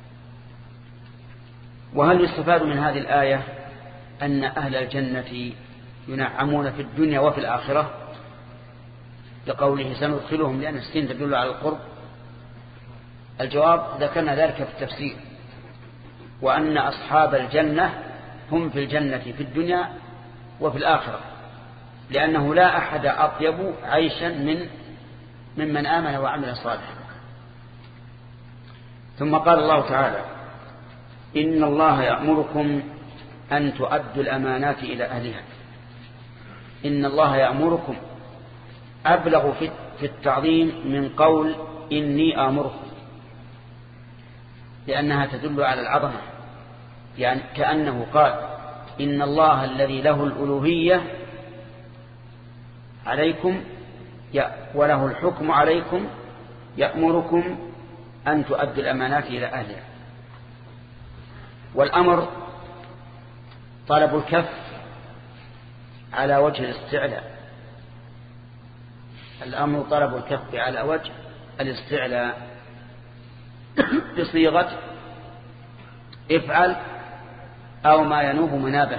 وهل يستفاد من هذه الآية أن أهل الجنة ينعمون في الدنيا وفي الآخرة، لقوله سندخلهم، لأن السين تدل على القرب؟ الجواب ذكرنا ذلك في التفسير، وأن أصحاب الجنة هم في الجنة في الدنيا وفي الآخرة، لأنه لا أحد أطيب عيشا ممن آمن وعمل صالحا. ثم قال الله تعالى إن الله يأمركم أن تؤدوا الأمانات إلى أهلها. إن الله يأمركم أبلغ في التعظيم من قول إني آمركم، لأنها تدل على العظمة، يعني كأنه قال إن الله الذي له الألوهية عليكم وله الحكم عليكم يأمركم أن تؤدوا الأمانات إلى أهلها. والأمر طلب الكف على وجه الاستعلاء، الأمر طلب الكف على وجه الاستعلاء بصيغة افعل أو ما ينوب منابه،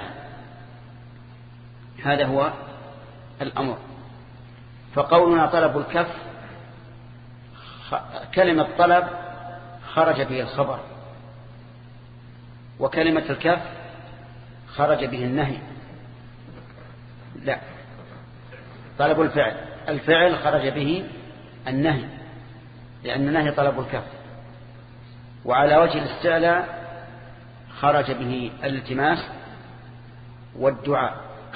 هذا هو الأمر. فقولنا طلب الكف كلمة طلب خرج به الخبر، وكلمة الكف خرج به النهي. لا، طلب الفعل خرج به النهي، لأن النهي طلب الكف. وعلى وجه الاستعلاء خرج به الالتماس والدعاء.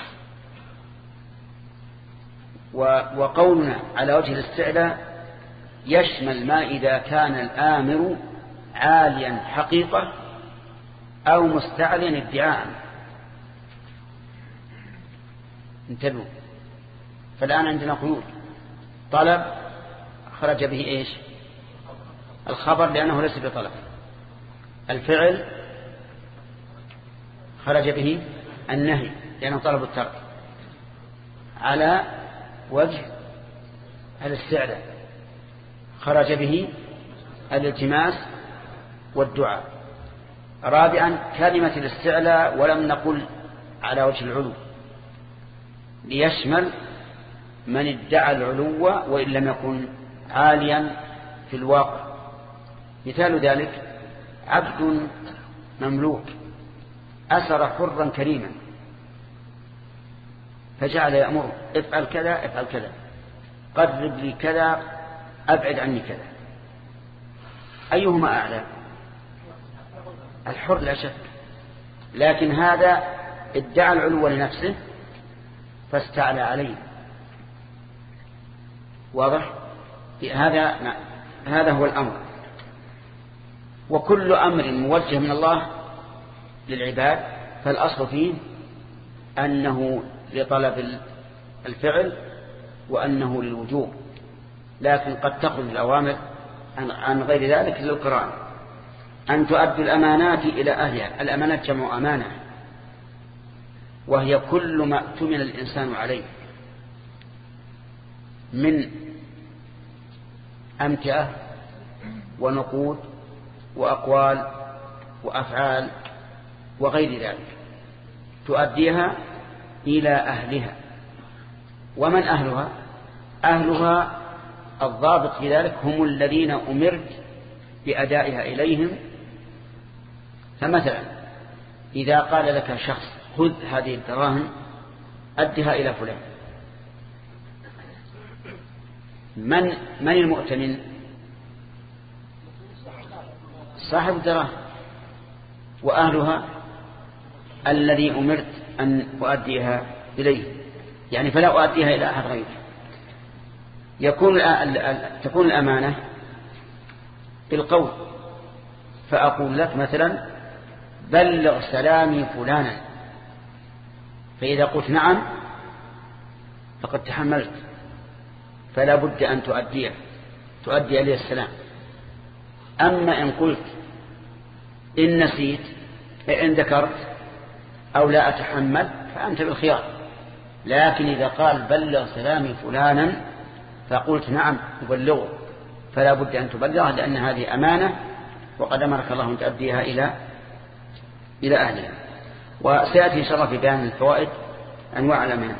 وقولنا على وجه الاستعلاء يشمل ما إذا كان الآمر عاليا حقيقة أو مستعليا ادعاء. انتبهوا، فالآن عندنا قيود. طلب خرج به إيش؟ الخبر لأنه ليس بطلب. الفعل خرج به النهي لأنه طلب الترك على وجه الاستعلاء. خرج به الالتماس والدعاء. رابعا كلمة الاستعلاء ولم نقل على وجه العلو، ليشمل من ادعى العلو وإن لم يكن عاليا في الواقع. مثال ذلك عبد مملوك أسر حرا كريما فجعل يأمر افعل كذا افعل كذا، قرب لي كذا، أبعد عني كذا. أيهما أعلى؟ الحر لا شك، لكن هذا ادعى العلو لنفسه فاستعلى عليه. واضح؟ هذا هو الأمر. وكل أمر موجه من الله للعباد فالأصل فيه أنه لطلب الفعل وأنه للوجوب، لكن قد تخرج الأوامر عن غير ذلك للقرآن. أن تؤدوا الأمانات إلى أهلها. الأمانات جمع أمانة، وهي كل ما اؤتمن الإنسان عليه من أمتعة ونقود وأقوال وأفعال وغير ذلك، تؤديها إلى أهلها. ومن أهلها؟ أهلها الضابط في ذلك هم الذين أمرت بأدائها إليهم. فمثلا إذا قال لك شخص خذ هذه الدراهم أدها إلى فلان، من المؤتمن؟ صاحب الدراهم. وأهلها الذي أمرت أن أؤديها إليه، يعني فلا أؤديها إلى أحد غيره. تكون الأمانة بالقول، فأقول لك مثلا بلغ سلامي فلانا، فإذا قلت نعم فقد تحملت، فلا بد أن تؤدي إليه السلام. أما إن قلت إن نسيت إن ذكرت أو لا أتحمل فأنت بالخيار. لكن إذا قال بلغ سلامي فلانا فقلت نعم أبلغه، فلا بد أن تبلغه، لأن هذه أمانة وقد أمرك الله أن تؤديها إلى أهلها. وسيأتي إن شاء الله في بيان الفوائد أنواع الأمانات.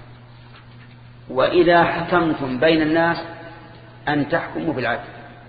وإذا حكمتم بين الناس أن تحكموا بالعدل.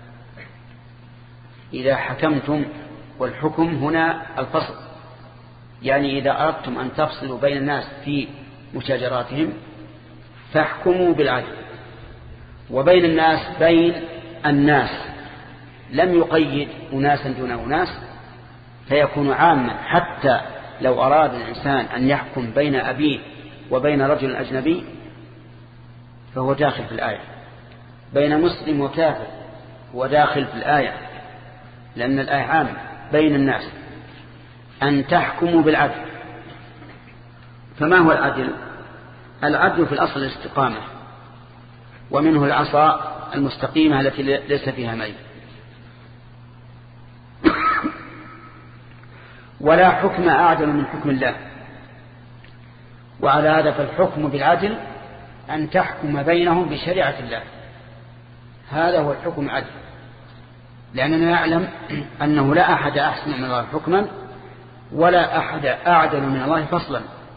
إذا حكمتم، والحكم هنا الفصل، يعني إذا أردتم أن تفصلوا بين الناس في مشاجراتهم فاحكموا بالعدل. وبين الناس بين الناس، لم يقيد أناسا دون أناس، فيكون عاما، حتى لو أراد الإنسان أن يحكم بين أبيه وبين رجل أجنبي فهو داخل في الآية، بين مسلم وكافر هو داخل في الآية، لأن الآية عامة بين الناس أن تحكموا بالعدل. فما هو العدل؟ العدل في الأصل الاستقامة، ومنه العصا المستقيمة التي ليس فيها ميل. ولا حكم أعدل من حكم الله، وعلى هذا فالحكم بالعدل أن تحكم بينهم بشريعة الله، هذا هو الحكم العدل، لأننا نعلم أنه لا أحد أحسن من الله حكما ولا أحد أعدل من الله فصلا.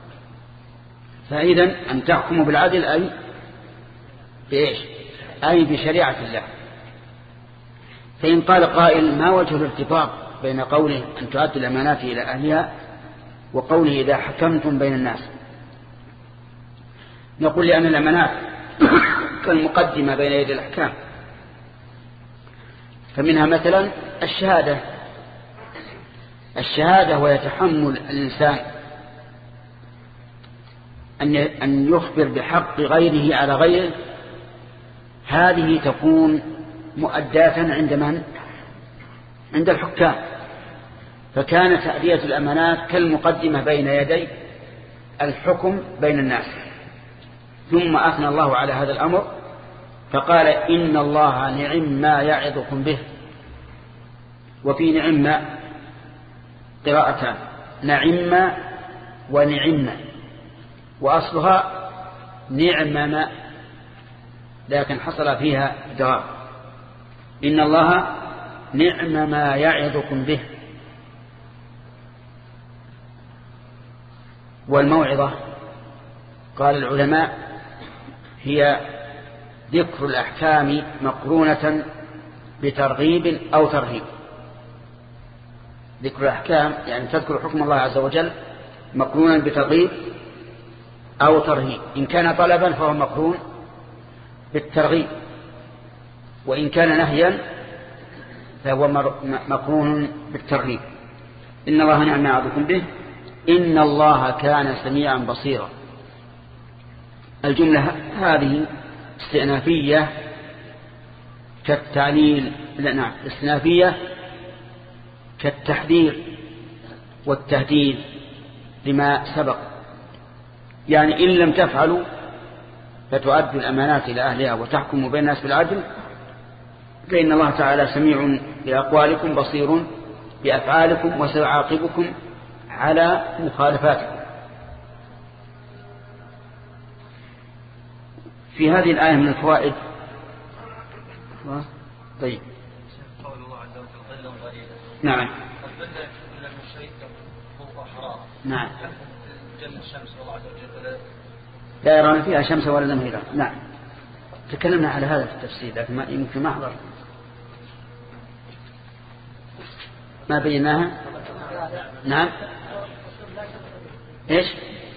فإذن أن تحكموا بالعدل أي بإيش؟ أي بشريعة الله. فإن قال قائل ما وجه الارتباط بين قوله أن تؤدوا الأمانات إلى أهلها وقوله إذا حكمتم بين الناس؟ نقول لأن الأمانات كالمقدمة بين يدي الأحكام، فمنها مثلا الشهادة ويتحمل الإنسان أن يخبر بحق غيره على غيره، هذه تكون مؤداة عند من؟ عند الحكام. فكانت تأدية الأمانات كالمقدمة بين يدي الحكم بين الناس. ثم أثنى الله على هذا الأمر فقال إن الله نعم ما يعظكم به. وفي نعم قراءتان، نعم ونعم، وأصلها نعمنا، لكن حصل فيها إدغام. إن الله نعم ما يعظكم به. والموعظة قال العلماء هي ذكر الأحكام مقرونة بترغيب أو ترهيب. ذكر الأحكام يعني تذكر حكم الله عز وجل مقرونا بترغيب أو ترهيب. إن كان طلبا فهو مقرون بالترغيب، وإن كان نهيا فهو مقرون بالترغيب. إن الله نعم ما يعظكم به إن الله كان سميعا بصيرا. الجملة هذه استئنافية كالتعليل، نعم استئنافية كالتحذير والتهديد لما سبق. يعني إن لم تفعلوا فتؤدوا الأمانات إلى أهلها وتحكموا بين الناس بالعدل فإن الله تعالى سميع بأقوالكم بصير بأفعالكم وسيعاقبكم على مخالفاتكم. في هذه الآية من الفوائد طيب قول الله عز وجل ظلا ظليلا. نعم الظل إلا من الشيء فوق حرارة. نعم جل الشمس والله عز وجل لا يرون فيها شمس ولا زمهريرا. نعم تكلمنا على هذا في التفسير لكن يمكن ما أحضر ما بيناها. نعم إيش؟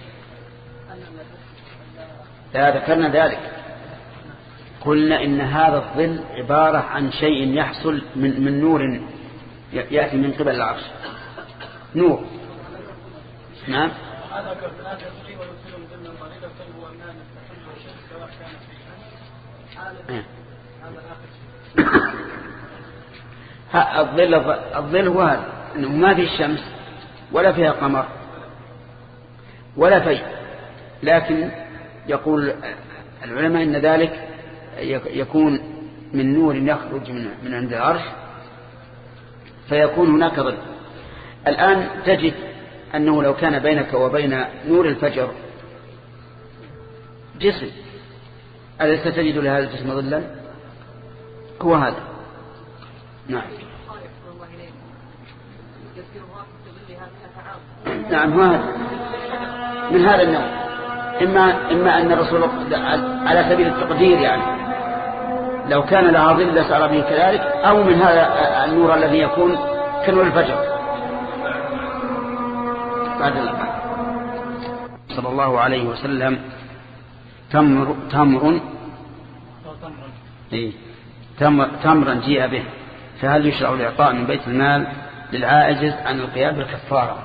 لا ذكرنا ذلك، قلنا إن هذا الظل عبارة عن شيء يحصل من نور يأتي من قبل العرش، نور. نعم الظل هو هذا، أنه ما في الشمس ولا فيها قمر ولا في، لكن يقول العلماء إن ذلك يكون من نور يخرج من عند العرش فيكون هناك ظل. الآن تجد أنه لو كان بينك وبين نور الفجر جسم، أليس تجد لهذا الجسم ظلا؟ هو هذا. نعم نعم هو هذا من هذا النوع. إما أن الرسول على سبيل التقدير يعني لو كان لها ظل لسار به كذلك، أو من هذا النور الذي يكون كنور الفجر. بعد صلى الله عليه وسلم تمرا جيء به، فهل يشرع الإعطاء من بيت المال للعاجز عن القيام بالكفارة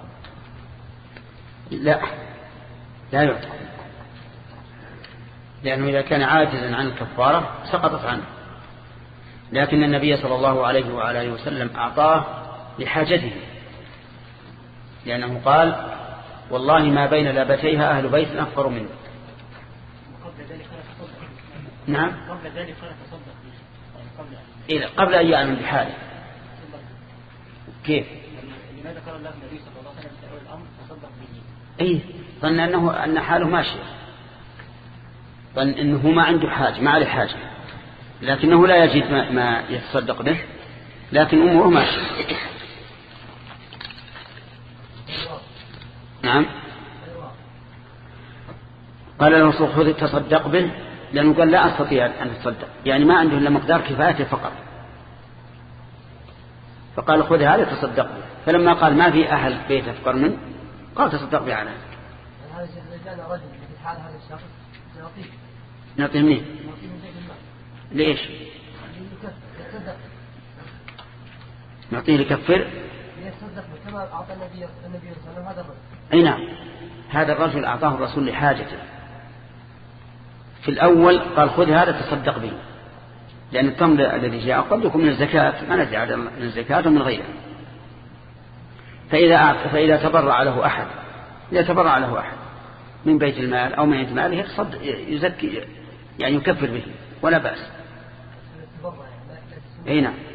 لا يعطى، لأنه إذا كان عاجزا عن الكفارة سقطت عنه، لكن النبي صلى الله عليه وآله وسلم أعطاه لحاجته، لأنه قال والله ما بين لابتيها أهل بيت أفقر منه. نعم قبل أن يعلم بحاله. كيف؟ لماذا قال الله النبي صلى الله عليه وسلم في أول الأمر تصدق به؟ ظن أن حاله ماشية، ظن أنه ما عنده حاجة، ما عليه حاجة، لكنه لا يجد ما يتصدق به، لكن أمره ماشية. نعم. قال له الرسول خذ تصدق به، لأنه قال لا أستطيع أن أتصدق، يعني ما عنده إلا مقدار كفايته فقط، فقال خذ هذا تصدق به. فلما قال ما في أهل بيت أفقر منه قال تصدق به على هذا إذا كان رجل في حال هذا الشخص نعطيه منه. ليش؟ نعطيه لكفر. يتصدق كما أعطى النبي صلى الله عليه وسلم هذا الرجل. أي نعم، هذا الرجل أعطاه الرسول لحاجته. في الأول قال خذ هذا تصدق به، لأن التمر الذي جاء قد يكون من الزكاة، ما ندري من الزكاة ومن غيرها. فإذا تبرع له أحد، إذا تبرع له أحد من بيت المال أو من ماله يزكي، يعني يكفر به ولا بأس. أي نعم.